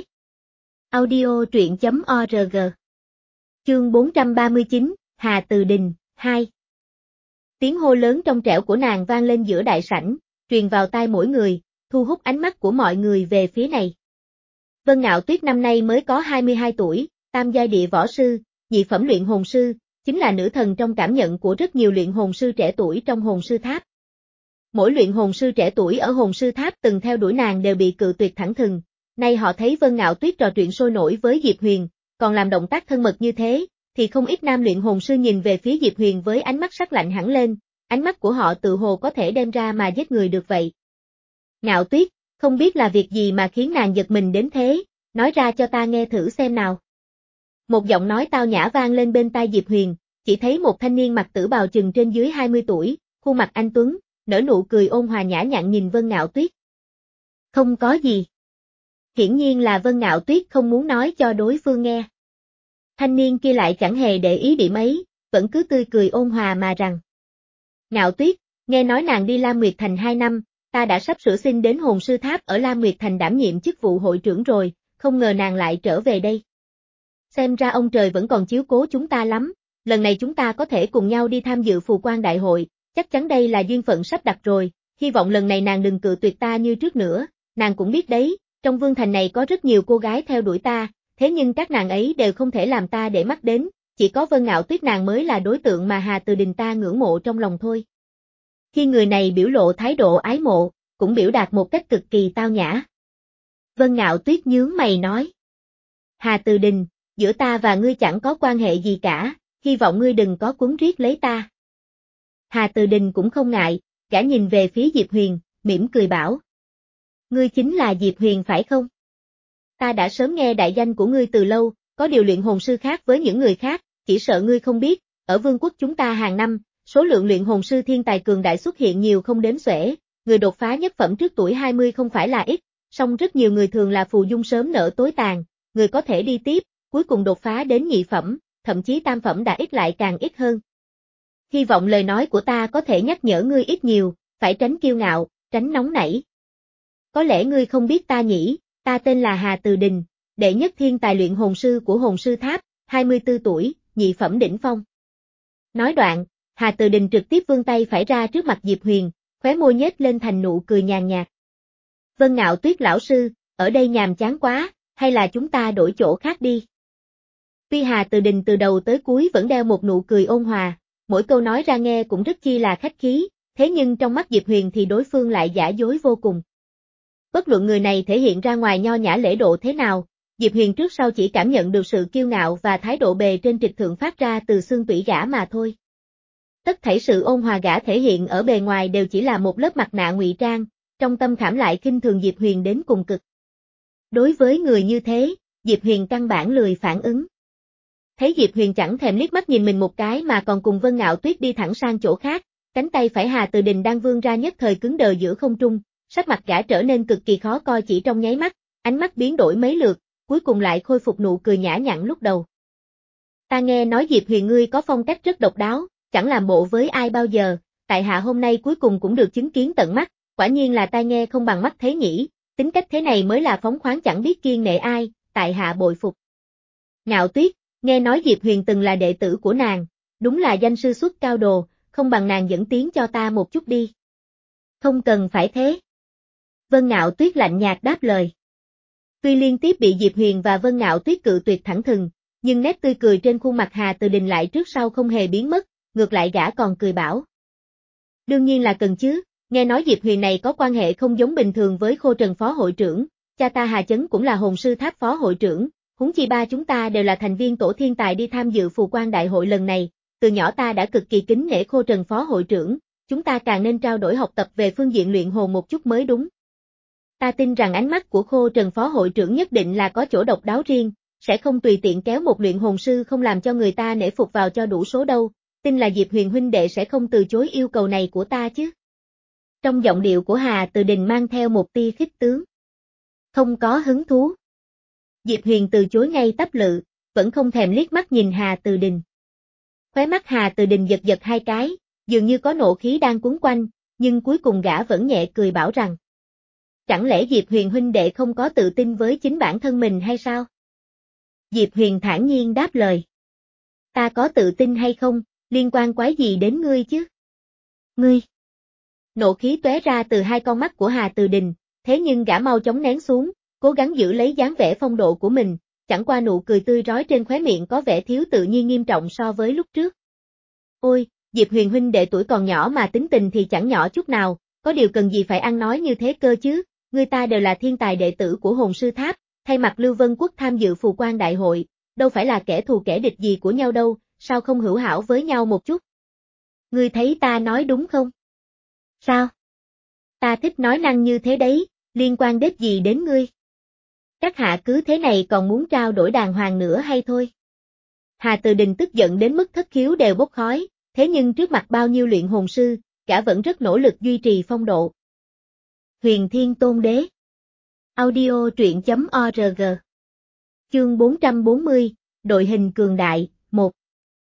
[SPEAKER 1] Audio truyện chấm org. Chương bốn trăm ba mươi chín, Hà Từ Đình, hai. Tiếng hô lớn trong trẻo của nàng vang lên giữa đại sảnh, truyền vào tai mỗi người, thu hút ánh mắt của mọi người về phía này. Vân Ngạo Tuyết năm nay mới có hai mươi hai tuổi, tam giai địa võ sư, nhị phẩm luyện hồn sư, chính là nữ thần trong cảm nhận của rất nhiều luyện hồn sư trẻ tuổi trong hồn sư tháp. Mỗi luyện hồn sư trẻ tuổi ở hồn sư tháp từng theo đuổi nàng đều bị cự tuyệt thẳng thừng, nay họ thấy Vân Ngạo Tuyết trò chuyện sôi nổi với Diệp Huyền, còn làm động tác thân mật như thế, thì không ít nam luyện hồn sư nhìn về phía Diệp Huyền với ánh mắt sắc lạnh hẳn lên, ánh mắt của họ tự hồ có thể đem ra mà giết người được vậy. Ngạo Tuyết, không biết là việc gì mà khiến nàng giật mình đến thế, nói ra cho ta nghe thử xem nào. Một giọng nói tao nhã vang lên bên tai Diệp Huyền, chỉ thấy một thanh niên mặc tử bào chừng trên dưới hai mươi tuổi, khuôn mặt anh tuấn, nở nụ cười ôn hòa nhã nhặn nhìn Vân Ngạo Tuyết. Không có gì. Hiển nhiên là Vân Ngạo Tuyết không muốn nói cho đối phương nghe. Thanh niên kia lại chẳng hề để ý điểm ấy, vẫn cứ tươi cười ôn hòa mà rằng. Ngạo Tuyết, nghe nói nàng đi Lam Nguyệt Thành hai năm, ta đã sắp sửa xin đến hồn sư tháp ở Lam Nguyệt Thành đảm nhiệm chức vụ hội trưởng rồi, không ngờ nàng lại trở về đây. Xem ra ông trời vẫn còn chiếu cố chúng ta lắm, lần này chúng ta có thể cùng nhau đi tham dự phù quan đại hội, chắc chắn đây là duyên phận sắp đặt rồi, hy vọng lần này nàng đừng cự tuyệt ta như trước nữa, nàng cũng biết đấy, trong vương thành này có rất nhiều cô gái theo đuổi ta, thế nhưng các nàng ấy đều không thể làm ta để mắt đến, chỉ có Vân Ngạo Tuyết nàng mới là đối tượng mà Hà Từ Đình ta ngưỡng mộ trong lòng thôi. Khi người này biểu lộ thái độ ái mộ, cũng biểu đạt một cách cực kỳ tao nhã. Vân Ngạo Tuyết nhướng mày nói. Hà Từ Đình, giữa ta và ngươi chẳng có quan hệ gì cả, hy vọng ngươi đừng có cuốn riết lấy ta. Hà Từ Đình cũng không ngại, gã nhìn về phía Diệp Huyền, mỉm cười bảo. Ngươi chính là Diệp Huyền phải không? Ta đã sớm nghe đại danh của ngươi từ lâu, có điều luyện hồn sư khác với những người khác, chỉ sợ ngươi không biết, ở vương quốc chúng ta hàng năm, số lượng luyện hồn sư thiên tài cường đại xuất hiện nhiều không đếm xuể, người đột phá nhất phẩm trước tuổi hai mươi không phải là ít, song rất nhiều người thường là phù dung sớm nở tối tàn, người có thể đi tiếp, cuối cùng đột phá đến nhị phẩm, thậm chí tam phẩm đã ít lại càng ít hơn. Hy vọng lời nói của ta có thể nhắc nhở ngươi ít nhiều, phải tránh kiêu ngạo, tránh nóng nảy. Có lẽ ngươi không biết ta nhỉ, ta tên là Hà Từ Đình, đệ nhất thiên tài luyện hồn sư của hồn sư tháp, hai mươi tư tuổi, nhị phẩm đỉnh phong. Nói đoạn, Hà Từ Đình trực tiếp vươn tay phải ra trước mặt Diệp Huyền, khóe môi nhếch lên thành nụ cười nhàn nhạt. Vân Ngạo Tuyết lão sư, ở đây nhàm chán quá, hay là chúng ta đổi chỗ khác đi. Tuy Hà Từ Đình từ đầu tới cuối vẫn đeo một nụ cười ôn hòa, mỗi câu nói ra nghe cũng rất chi là khách khí, thế nhưng trong mắt Diệp Huyền thì đối phương lại giả dối vô cùng. Bất luận người này thể hiện ra ngoài nho nhã lễ độ thế nào, Diệp Huyền trước sau chỉ cảm nhận được sự kiêu ngạo và thái độ bề trên trịch thượng phát ra từ xương tủy gã mà thôi. Tất thảy sự ôn hòa gã thể hiện ở bề ngoài đều chỉ là một lớp mặt nạ ngụy trang, trong tâm khảm lại khinh thường Diệp Huyền đến cùng cực. Đối với người như thế, Diệp Huyền căn bản lười phản ứng. Thấy Diệp Huyền chẳng thèm liếc mắt nhìn mình một cái mà còn cùng Vân Ngạo Tuyết đi thẳng sang chỗ khác, cánh tay phải Hà Từ Đình đang vươn ra nhất thời cứng đờ giữa không trung, sắc mặt gã trở nên cực kỳ khó coi chỉ trong nháy mắt, ánh mắt biến đổi mấy lượt, cuối cùng lại khôi phục nụ cười nhã nhặn lúc đầu. Ta nghe nói Diệp Huyền ngươi có phong cách rất độc đáo, chẳng làm bộ với ai bao giờ, tại hạ hôm nay cuối cùng cũng được chứng kiến tận mắt, quả nhiên là tai nghe không bằng mắt thấy nhỉ, tính cách thế này mới là phóng khoáng chẳng biết kiêng nể ai, tại hạ bội phục. Ngạo Tuyết, nghe nói Diệp Huyền từng là đệ tử của nàng, đúng là danh sư xuất cao đồ, không bằng nàng dẫn tiếng cho ta một chút đi. Không cần phải thế. Vân Ngạo Tuyết lạnh nhạt đáp lời. Tuy liên tiếp bị Diệp Huyền và Vân Ngạo Tuyết cự tuyệt thẳng thừng, nhưng nét tươi cười trên khuôn mặt Hà Từ Đình lại trước sau không hề biến mất, ngược lại gã còn cười bảo. Đương nhiên là cần chứ, nghe nói Diệp Huyền này có quan hệ không giống bình thường với Khô Trần phó hội trưởng, cha ta Hà Chấn cũng là hồn sư tháp phó hội trưởng, huống chi ba chúng ta đều là thành viên tổ thiên tài đi tham dự phù quan đại hội lần này, từ nhỏ ta đã cực kỳ kính nể Khô Trần phó hội trưởng, chúng ta càng nên trao đổi học tập về phương diện luyện hồn một chút mới đúng. Ta tin rằng ánh mắt của Khô Trần phó hội trưởng nhất định là có chỗ độc đáo riêng, sẽ không tùy tiện kéo một luyện hồn sư không làm cho người ta nể phục vào cho đủ số đâu, tin là Diệp Huyền huynh đệ sẽ không từ chối yêu cầu này của ta chứ. Trong giọng điệu của Hà Từ Đình mang theo một tia khích tướng. Không có hứng thú. Diệp Huyền từ chối ngay tắp lự, vẫn không thèm liếc mắt nhìn Hà Từ Đình. Khóe mắt Hà Từ Đình giật giật hai cái, dường như có nộ khí đang cuốn quanh, nhưng cuối cùng gã vẫn nhẹ cười bảo rằng. Chẳng lẽ Diệp Huyền huynh đệ không có tự tin với chính bản thân mình hay sao? Diệp Huyền thản nhiên đáp lời. Ta có tự tin hay không, liên quan quái gì đến ngươi chứ? Ngươi! Nộ khí tóe ra từ hai con mắt của Hà Từ Đình, thế nhưng gã mau chóng nén xuống, cố gắng giữ lấy dáng vẻ phong độ của mình, chẳng qua nụ cười tươi rói trên khóe miệng có vẻ thiếu tự nhiên nghiêm trọng so với lúc trước. Ôi, Diệp Huyền huynh đệ tuổi còn nhỏ mà tính tình thì chẳng nhỏ chút nào, có điều cần gì phải ăn nói như thế cơ chứ, người ta đều là thiên tài đệ tử của hồn sư tháp, thay mặt Lưu Vân Quốc tham dự phù quan đại hội, đâu phải là kẻ thù kẻ địch gì của nhau đâu, sao không hữu hảo với nhau một chút? Ngươi thấy ta nói đúng không? Sao? Ta thích nói năng như thế đấy, liên quan đến gì đến ngươi? Các hạ cứ thế này còn muốn trao đổi đàng hoàng nữa hay thôi? Hà Từ Đình tức giận đến mức thất khiếu đều bốc khói, thế nhưng trước mặt bao nhiêu luyện hồn sư, gã vẫn rất nỗ lực duy trì phong độ. Huyền Thiên Tôn Đế Audio truyện chấm org Chương bốn trăm bốn mươi, Đội hình cường đại, một.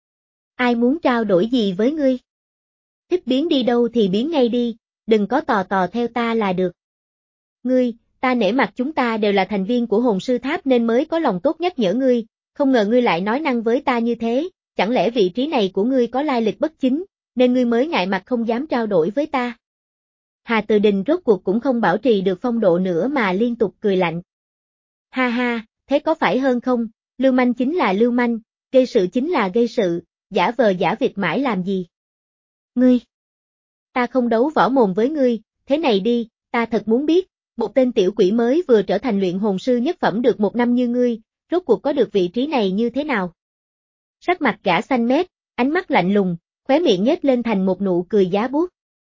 [SPEAKER 1] Ai muốn trao đổi gì với ngươi? Thích biến đi đâu thì biến ngay đi, đừng có tò tò theo ta là được. Ngươi, ta nể mặt chúng ta đều là thành viên của hồn sư tháp nên mới có lòng tốt nhắc nhở ngươi, không ngờ ngươi lại nói năng với ta như thế, chẳng lẽ vị trí này của ngươi có lai lịch bất chính, nên ngươi mới ngại mặt không dám trao đổi với ta. Hà Từ Đình rốt cuộc cũng không bảo trì được phong độ nữa mà liên tục cười lạnh. Ha ha, thế có phải hơn không, lưu manh chính là lưu manh, gây sự chính là gây sự, giả vờ giả vịt mãi làm gì? Ngươi! Ta không đấu võ mồm với ngươi, thế này đi, ta thật muốn biết, một tên tiểu quỷ mới vừa trở thành luyện hồn sư nhất phẩm được một năm như ngươi, rốt cuộc có được vị trí này như thế nào? Sắc mặt gã xanh mét, ánh mắt lạnh lùng, khóe miệng nhếch lên thành một nụ cười giá buốt.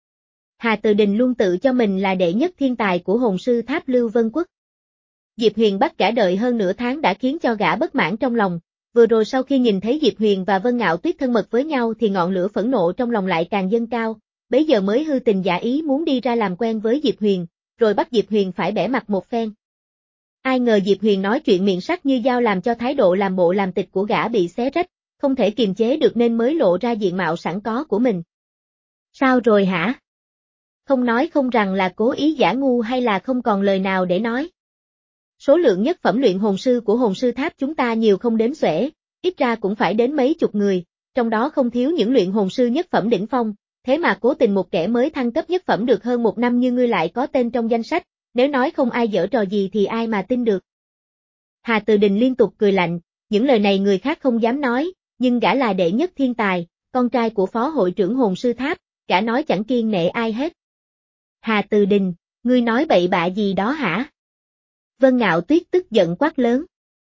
[SPEAKER 1] Hà Từ Đình luôn tự cho mình là đệ nhất thiên tài của hồn sư tháp Lưu Vân Quốc. Diệp Huyền bắt gã đợi hơn nửa tháng đã khiến cho gã bất mãn trong lòng, vừa rồi sau khi nhìn thấy Diệp Huyền và Vân Ngạo Tuyết thân mật với nhau thì ngọn lửa phẫn nộ trong lòng lại càng dâng cao, bấy giờ mới hư tình giả ý muốn đi ra làm quen với Diệp Huyền, rồi bắt Diệp Huyền phải bẻ mặt một phen. Ai ngờ Diệp Huyền nói chuyện miệng sắc như dao làm cho thái độ làm bộ làm tịch của gã bị xé rách, không thể kiềm chế được nên mới lộ ra diện mạo sẵn có của mình. Sao rồi hả? Không nói không rằng là cố ý giả ngu hay là không còn lời nào để nói. Số lượng nhất phẩm luyện hồn sư của hồn sư tháp chúng ta nhiều không đếm xuể, ít ra cũng phải đến mấy chục người, trong đó không thiếu những luyện hồn sư nhất phẩm đỉnh phong, thế mà cố tình một kẻ mới thăng cấp nhất phẩm được hơn một năm như ngươi lại có tên trong danh sách, nếu nói không ai giở trò gì thì ai mà tin được. Hà Từ Đình liên tục cười lạnh, những lời này người khác không dám nói, nhưng gã là đệ nhất thiên tài, con trai của phó hội trưởng hồn sư tháp, gã nói chẳng kiêng nể ai hết. Hà Từ Đình, ngươi nói bậy bạ gì đó hả? Vân Ngạo Tuyết tức giận quát lớn.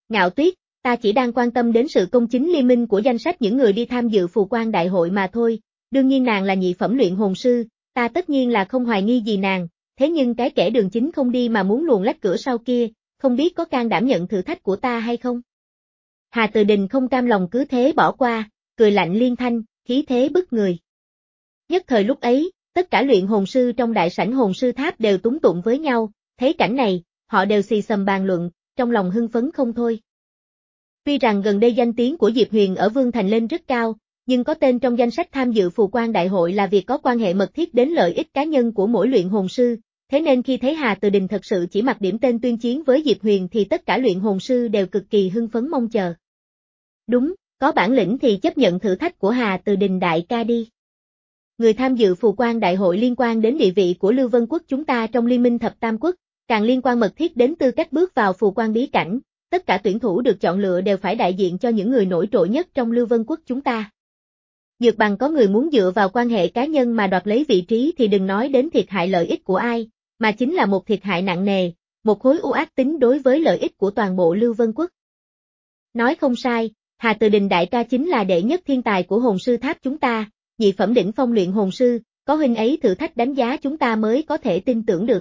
[SPEAKER 1] Ngạo Tuyết, ta chỉ đang quan tâm đến sự công chính liên minh của danh sách những người đi tham dự phù quan đại hội mà thôi, đương nhiên nàng là nhị phẩm luyện hồn sư, ta tất nhiên là không hoài nghi gì nàng, thế nhưng cái kẻ đường chính không đi mà muốn luồn lách cửa sau kia, không biết có can đảm nhận thử thách của ta hay không? Hà Từ Đình không cam lòng cứ thế bỏ qua, cười lạnh liên thanh, khí thế bức người. Nhất thời lúc ấy, tất cả luyện hồn sư trong đại sảnh hồn sư tháp đều túng tụng với nhau, thấy cảnh này, họ đều xì xầm bàn luận, trong lòng hưng phấn không thôi. Tuy rằng gần đây danh tiếng của Diệp Huyền ở Vương Thành lên rất cao, nhưng có tên trong danh sách tham dự phù quan đại hội là việc có quan hệ mật thiết đến lợi ích cá nhân của mỗi luyện hồn sư, thế nên khi thấy Hà Từ Đình thật sự chỉ mặc điểm tên tuyên chiến với Diệp Huyền thì tất cả luyện hồn sư đều cực kỳ hưng phấn mong chờ. Đúng, có bản lĩnh thì chấp nhận thử thách của Hà Từ Đình đại ca đi. Người tham dự phù quan đại hội liên quan đến địa vị của Lưu Vân Quốc chúng ta trong Liên minh Thập Tam Quốc, càng liên quan mật thiết đến tư cách bước vào phù quan bí cảnh, tất cả tuyển thủ được chọn lựa đều phải đại diện cho những người nổi trội nhất trong Lưu Vân Quốc chúng ta. Nhược bằng có người muốn dựa vào quan hệ cá nhân mà đoạt lấy vị trí thì đừng nói đến thiệt hại lợi ích của ai, mà chính là một thiệt hại nặng nề, một khối u ác tính đối với lợi ích của toàn bộ Lưu Vân Quốc. Nói không sai, Hà Từ Đình đại ca chính là đệ nhất thiên tài của hồn sư tháp chúng ta, nhị phẩm đỉnh phong luyện hồn sư, có huynh ấy thử thách đánh giá chúng ta mới có thể tin tưởng được.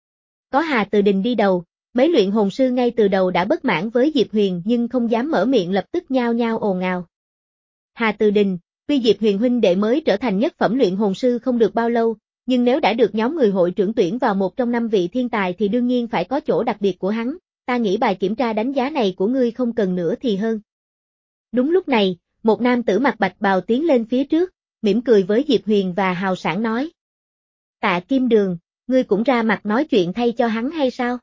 [SPEAKER 1] Có Hà Từ Đình đi đầu, mấy luyện hồn sư ngay từ đầu đã bất mãn với Diệp Huyền nhưng không dám mở miệng lập tức nhao nhao ồn ào. Hà Từ Đình, tuy Diệp Huyền huynh đệ mới trở thành nhất phẩm luyện hồn sư không được bao lâu, nhưng nếu đã được nhóm người hội trưởng tuyển vào một trong năm vị thiên tài thì đương nhiên phải có chỗ đặc biệt của hắn, ta nghĩ bài kiểm tra đánh giá này của ngươi không cần nữa thì hơn. Đúng lúc này, một nam tử mặc bạch bào tiến lên phía trước, mỉm cười với Diệp Huyền và hào sảng nói. Tạ Kim Đường, ngươi cũng ra mặt nói chuyện thay cho hắn hay sao?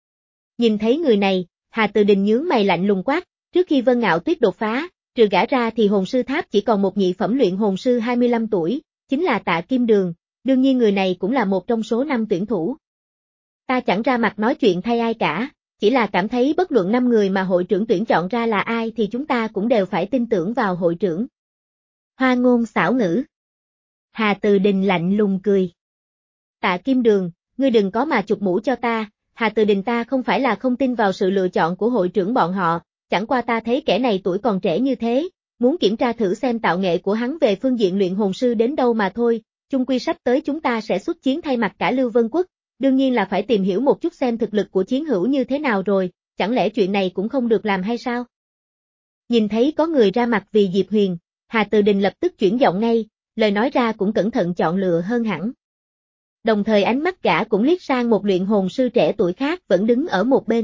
[SPEAKER 1] Nhìn thấy người này, Hà Từ Đình nhướng mày lạnh lùng quát, trước khi Vân Ngạo Tuyết đột phá, trừ gã ra thì hồn sư tháp chỉ còn một nhị phẩm luyện hồn sư hai mươi lăm tuổi, chính là Tạ Kim Đường, đương nhiên người này cũng là một trong số năm tuyển thủ. Ta chẳng ra mặt nói chuyện thay ai cả, chỉ là cảm thấy bất luận năm người mà hội trưởng tuyển chọn ra là ai thì chúng ta cũng đều phải tin tưởng vào hội trưởng. Hoa ngôn xảo ngữ. Hà Từ Đình lạnh lùng cười. Tạ Kim Đường, ngươi đừng có mà chụp mũ cho ta, Hà Từ Đình ta không phải là không tin vào sự lựa chọn của hội trưởng bọn họ, chẳng qua ta thấy kẻ này tuổi còn trẻ như thế, muốn kiểm tra thử xem tạo nghệ của hắn về phương diện luyện hồn sư đến đâu mà thôi, chung quy sắp tới chúng ta sẽ xuất chiến thay mặt cả Lưu Vân Quốc, đương nhiên là phải tìm hiểu một chút xem thực lực của chiến hữu như thế nào rồi, chẳng lẽ chuyện này cũng không được làm hay sao? Nhìn thấy có người ra mặt vì Diệp Huyền, Hà Từ Đình lập tức chuyển giọng ngay, lời nói ra cũng cẩn thận chọn lựa hơn hẳn. Đồng thời ánh mắt gã cũng liếc sang một luyện hồn sư trẻ tuổi khác vẫn đứng ở một bên.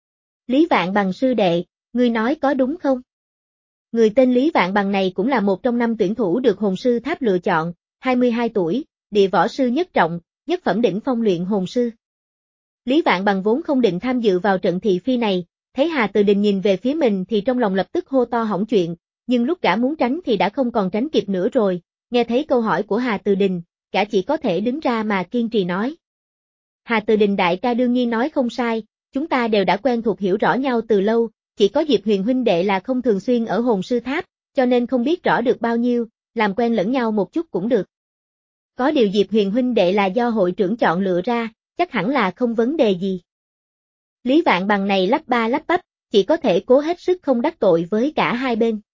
[SPEAKER 1] Lý Vạn Bằng sư đệ, ngươi nói có đúng không? Người tên Lý Vạn Bằng này cũng là một trong năm tuyển thủ được hồn sư tháp lựa chọn, hai mươi hai tuổi, địa võ sư nhất trọng, nhất phẩm đỉnh phong luyện hồn sư. Lý Vạn Bằng vốn không định tham dự vào trận thị phi này, thấy Hà Từ Đình nhìn về phía mình thì trong lòng lập tức hô to hỏng chuyện, nhưng lúc gã muốn tránh thì đã không còn tránh kịp nữa rồi, nghe thấy câu hỏi của Hà Từ Đình, gã chỉ có thể đứng ra mà kiên trì nói. Hà Từ Đình đại ca đương nhiên nói không sai, chúng ta đều đã quen thuộc hiểu rõ nhau từ lâu, chỉ có Diệp Huyền huynh đệ là không thường xuyên ở hồn sư tháp, cho nên không biết rõ được bao nhiêu, làm quen lẫn nhau một chút cũng được. Có điều Diệp Huyền huynh đệ là do hội trưởng chọn lựa ra, chắc hẳn là không vấn đề gì. Lý Vạn Bằng này lắp ba lắp bắp, chỉ có thể cố hết sức không đắc tội với cả hai bên.